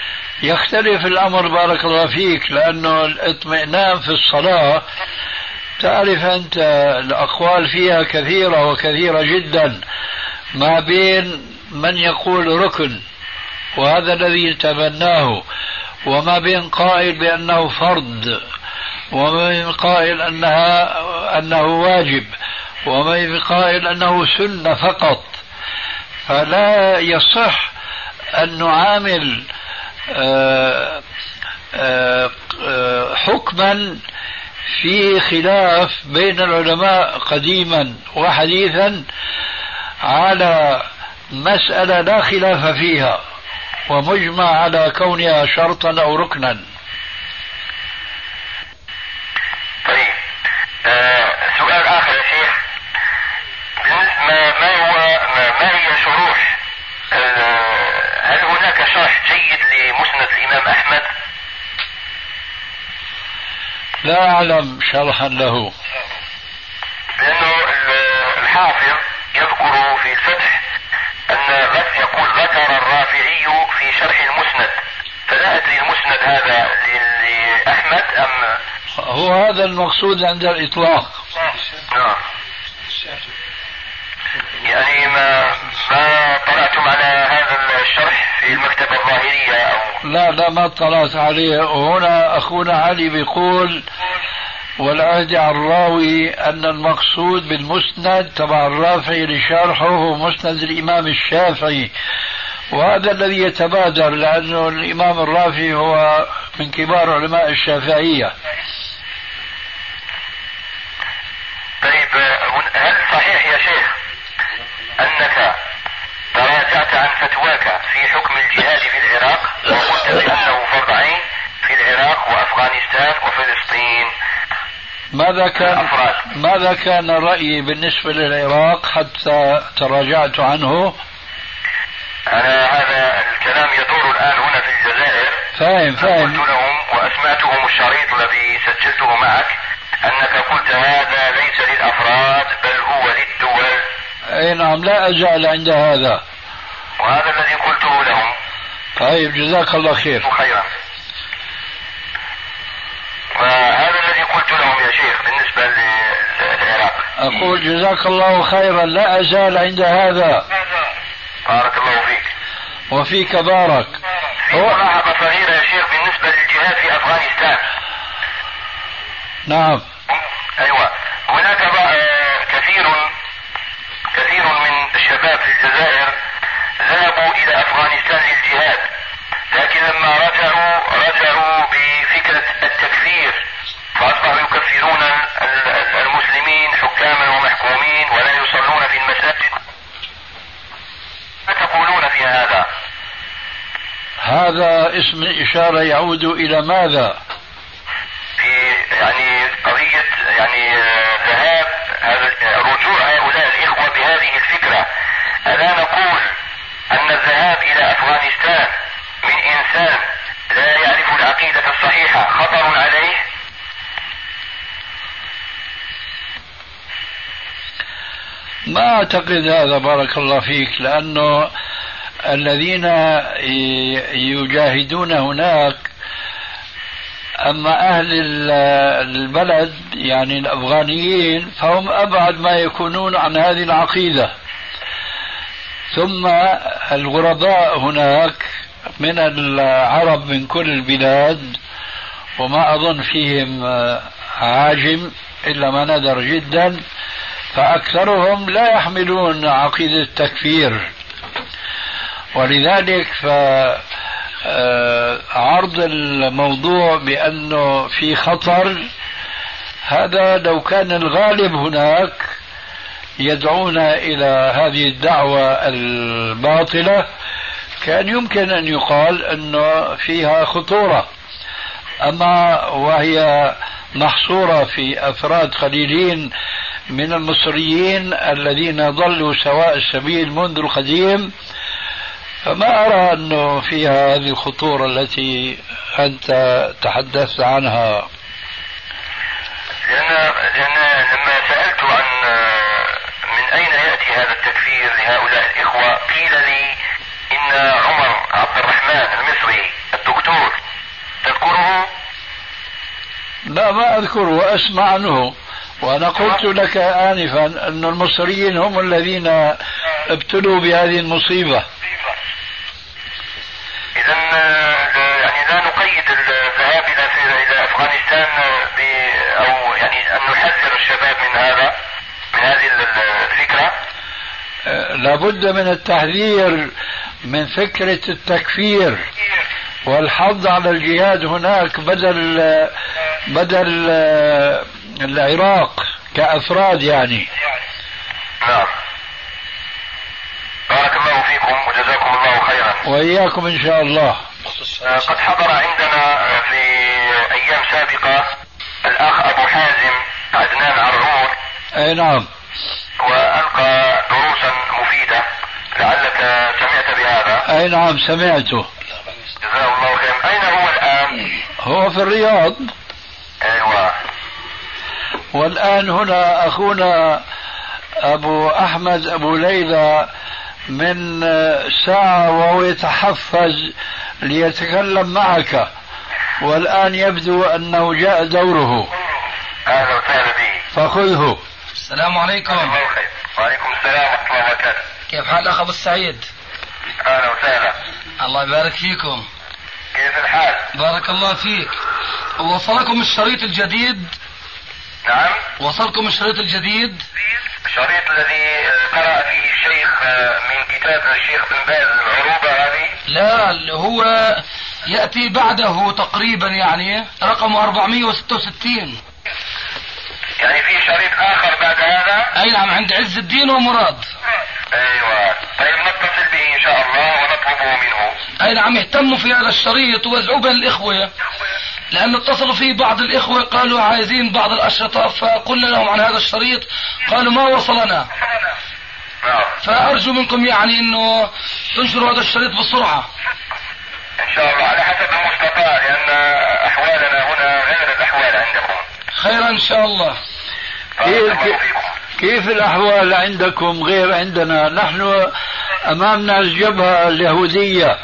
يختلف الأمر بارك الله فيك، لأنه الاطمئنان في الصلاة تعرف أنت الأقوال فيها كثيرة وكثيرة جدا، ما بين من يقول ركن وهذا الذي تبناه، وما بين قائل بأنه فرض، وما بين قائل أنه واجب، وما بين قائل أنه سنة فقط. فلا يصح أن نعامل حكما في خلاف بين العلماء قديما وحديثا على مسألة لا خلاف فيها ومجمع على كونها شرطا أو ركنا. طيب، سؤال آخر يا شيخ، ما هي شروح، هل هناك شرح جيد لمسند الإمام أحمد؟ لا أعلم شرحا له، لأنه الحافظ يذكر في الفتح أن يقول ذكر الرافعي في شرح المسند، فلا أدري المسند هذا لأحمد أم هو هذا المقصود عند الإطلاق. نعم، يعني ما طلعتم على هذا الشرح في المكتبة الظاهرية أو؟ لا ما اطلعت عليه. وهنا أخونا علي بيقول والعهد على الراوي أن المقصود بالمسند تبع الرافعي لشرحه هو مسند الإمام الشافعي، وهذا الذي يتبادر لأنه الإمام الرافعي هو من كبار علماء الشافعية. طيب، هل صحيح يا شيخ أنك تراجعت عن فتواك في حكم الجهاد في العراق وقلت بأنه فرض عين في العراق وأفغانستان وفلسطين؟ ماذا كان رأيي بالنسبة للعراق حتى تراجعت عنه؟ هذا الكلام يدور الآن هنا في الجزائر. فاهم. قلت لهم وأسمعتهم الشريط الذي سجلته معك أنك قلت هذا ليس للأفراد بل هو للدول. أي نعم، لا أزال عند هذا، وهذا الذي قلته لهم. طيب، جزاك الله خير. خيرا. وهذا الذي قلت لهم يا شيخ بالنسبة للعراق. أقول جزاك الله خيرا، لا أزال عند هذا. بارك الله فيك. وفيك بارك. في ملاحظة صغيرة يا شيخ بالنسبة للجهاد في أفغانستان. نعم. أيوة، هناك كثير من الشباب في الجزائر ذهبوا إلى أفغانستان للجهاد، لكن لما رجعوا بفكرة التكفير، فأصبحوا يكفرون المسلمين حكاما ومحكومين ولا يصلون في المساجد. ما تقولون في هذا؟ هذا اسم الإشارة يعود إلى ماذا؟ في قضية ذهاب رجوع هؤلاء الإخوة بهذه الفكرة. ألا نقول أن الذهاب إلى أفغانستان من إنسان لا يعرف العقيدة الصحيحة خطر عليه؟ ما أعتقد هذا، بارك الله فيك، لأنه الذين يجاهدون هناك أما أهل البلد يعني الأفغانيين فهم أبعد ما يكونون عن هذه العقيدة. ثم الغرباء هناك من العرب من كل البلاد، وما أظن فيهم عاجم إلا ما ندر جدا، فأكثرهم لا يحملون عقيدة التكفير. ولذلك عرض الموضوع بأنه في خطر، هذا لو كان الغالب هناك يدعون إلى هذه الدعوة الباطلة كان يمكن أن يقال أنه فيها خطورة. أما وهي محصورة في أفراد قليلين من المصريين الذين ضلوا سواء السبيل منذ القديم، فما أرى أنه فيها هذه الخطورة التي أنت تحدثت عنها. لأن لما سألت عن من أين يأتي هذا التكفير لهؤلاء الإخوة، قيل لي إن عمر عبد الرحمن المصري الدكتور، تذكره؟ لا، ما أذكره وأسمع عنه، وأنا قلت لك آنفا أن المصريين هم الذين ابتلوا بهذه المصيبة. إذا يعني لا نقيد الذهاب إلى أفغانستان أو يعني أن نحذر الشباب من هذه الفكرة. لابد من التحذير من فكرة التكفير والحض على الجهاد هناك بدل العراق كأفراد يعني. نعم. بارك الله فيكم وجزاكم الله خيرا. وإياكم إن شاء الله. قد حضر عندنا في أيام سابقة الأخ أبو حازم عدنان عرعور. أي نعم. وألقى دروسا مفيدة لعلك سمعت بهذا. أي نعم سمعته. جزاه الله خيرا. أين هو الآن؟ هو في الرياض. أيوة. والآن هنا أخونا أبو أحمد أبو ليلى من ساعة وهو يتحفز ليتكلم معك، والآن يبدو أنه جاء دوره. أهلا وسهلا به. فخذه. السلام عليكم. وعليكم السلام ورحمة الله وبركاته. كيف حال أخ أبو السعيد؟ أهلا وسهلا. الله يبارك فيكم. كيف الحال؟ بارك الله فيك. وصلكم الشريط الجديد؟ نعم. وصلكم الشريط الجديد؟ الشريط الذي قرأ فيه الشيخ من كتاب الشيخ بن باز العروبة هذه؟ لا، هو يأتي بعده تقريبا، يعني رقم 466. يعني في شريط آخر بعد هذا؟ أي نعم، عند عز الدين ومراد. أيوة. طيب نتصل به إن شاء الله ونطلبه منه. أي نعم، اهتموا في هذا الشريط ووزعوه بين الإخوة، لأن اتصلوا فيه بعض الإخوة قالوا عايزين بعض الأشرطة، فقلنا لهم عن هذا الشريط قالوا ما وصلنا. فأرجو منكم يعني أنه تنشروا هذا الشريط بسرعة. إن شاء الله على حسب المستطاع، لأن أحوالنا هنا غير الأحوال عندكم. خيرا إن شاء الله. كيف الأحوال عندكم غير عندنا؟ نحن أمامنا الجبهة اليهودية.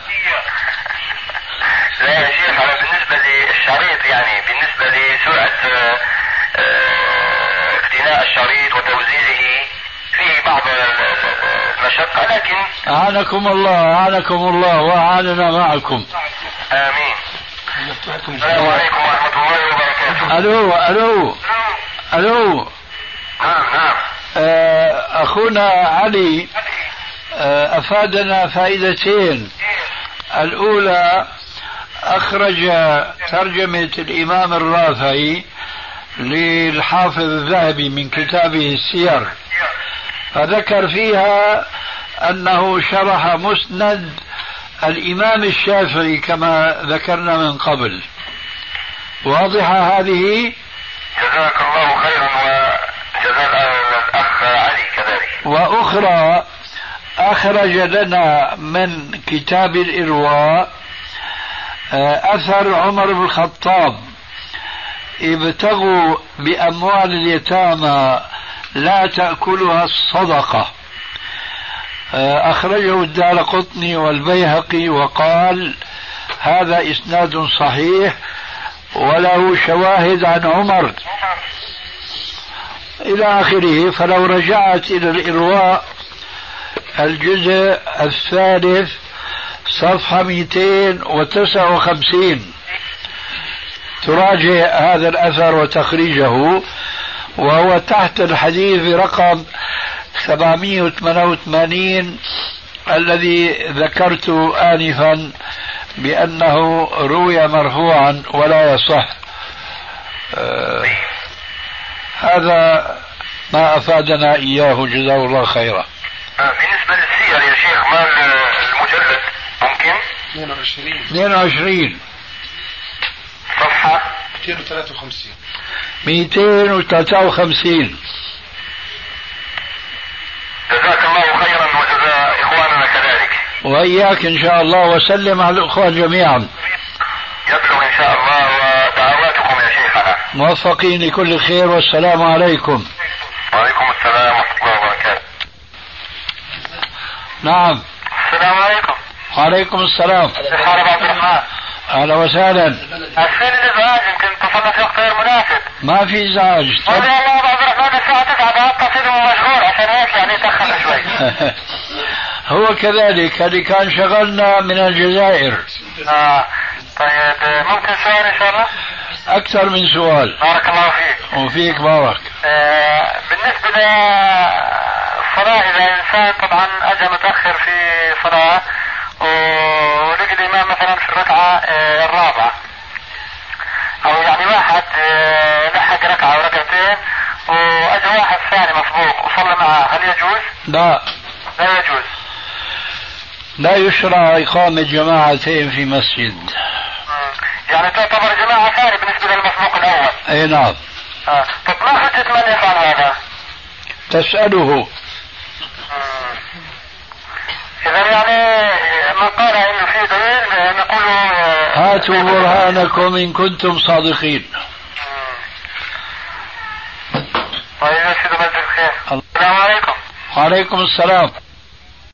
لا يا شيخ، أنا بالنسبة للشريط يعني بالنسبة لسرعة اقتناء الشريط وتوزيعه فيه بعض المشقة، لكن أعانكم الله أعانكم الله وأعاننا معكم. آمين. السلام عليكم ورحمة الله وبركاته. ألو. نعم. أخونا علي أفادنا فائدتين. الأولى أخرج ترجمة الإمام الرافعي للحافظ الذهبي من كتابه السير، فذكر فيها أنه شرح مسند الإمام الشافعي كما ذكرنا من قبل. واضحة هذه؟ جزاك الله خيرا وجزاك الأخ علي كذلك. وأخرى أخرج لنا من كتاب الإرواء أثر عمر بن الخطاب: ابتغوا بأموال اليتامى لا تأكلها الصدقة. أخرجه الدارقطني والبيهقي وقال هذا إسناد صحيح وله شواهد عن عمر إلى آخره. فلو رجعت إلى الإرواء الجزء الثالث صفحة 259 تراجع هذا الأثر وتخريجه، وهو تحت الحديث رقم 788 الذي ذكرت آنفا بأنه روي مرفوعا ولا يصح. هذا ما أفادنا إياه جزاه الله خيرا. بالنسبة للسير يا شيخ، ما المجلد ممكن؟ 22 صفحة 253. جزاك الله خيرا وجزا إخواننا كذلك. وإياك إن شاء الله، وسلم على الأخوان جميعا. يبلغ إن شاء الله، ودعواتكم يا شيخنا. موفقين لكل خير، والسلام عليكم. وعليكم السلام ورحمة الله وبركاته. نعم. السلام عليكم. وعليكم السلام. الحارب عبد الرحمن. أهلا وسهلا. السن الإزعاج يمكن اتصلنا في وقت غير مناسب. ما في ازعاج. والله يا عبد الرحمن الساعة 9 اتصل مشغول عشان هيك يعني تأخر شوي. هو كذلك، هذه كان شغلنا من الجزائر. طيب ممكن سؤال ان شاء الله؟ اكثر من سؤال. بارك الله فيك. وفيك بارك. بالنسبة للصلاة، إذا إنسان طبعا أجى متأخر في صلاة ولقي الإمام مثلا في الركعة الرابعة، أو يعني واحد لحق ركعة وركعتين وأجى واحد ثاني مسبوق وصلى معه، هل يجوز؟ لا يجوز. لا يشرع إقامة جماعتين في مسجد. يعني تعتبر جماعة ثانية بالنسبة للمسبوق الأول. أي نعم. طب ما حجة من يفعل هذا؟ تسأله. إذا يعني من قال إنه في دليل نقول هاتوا برهانكم إن كنتم صادقين. طيب يا سيدي، مساء الخير. السلام عليكم. وعليكم السلام.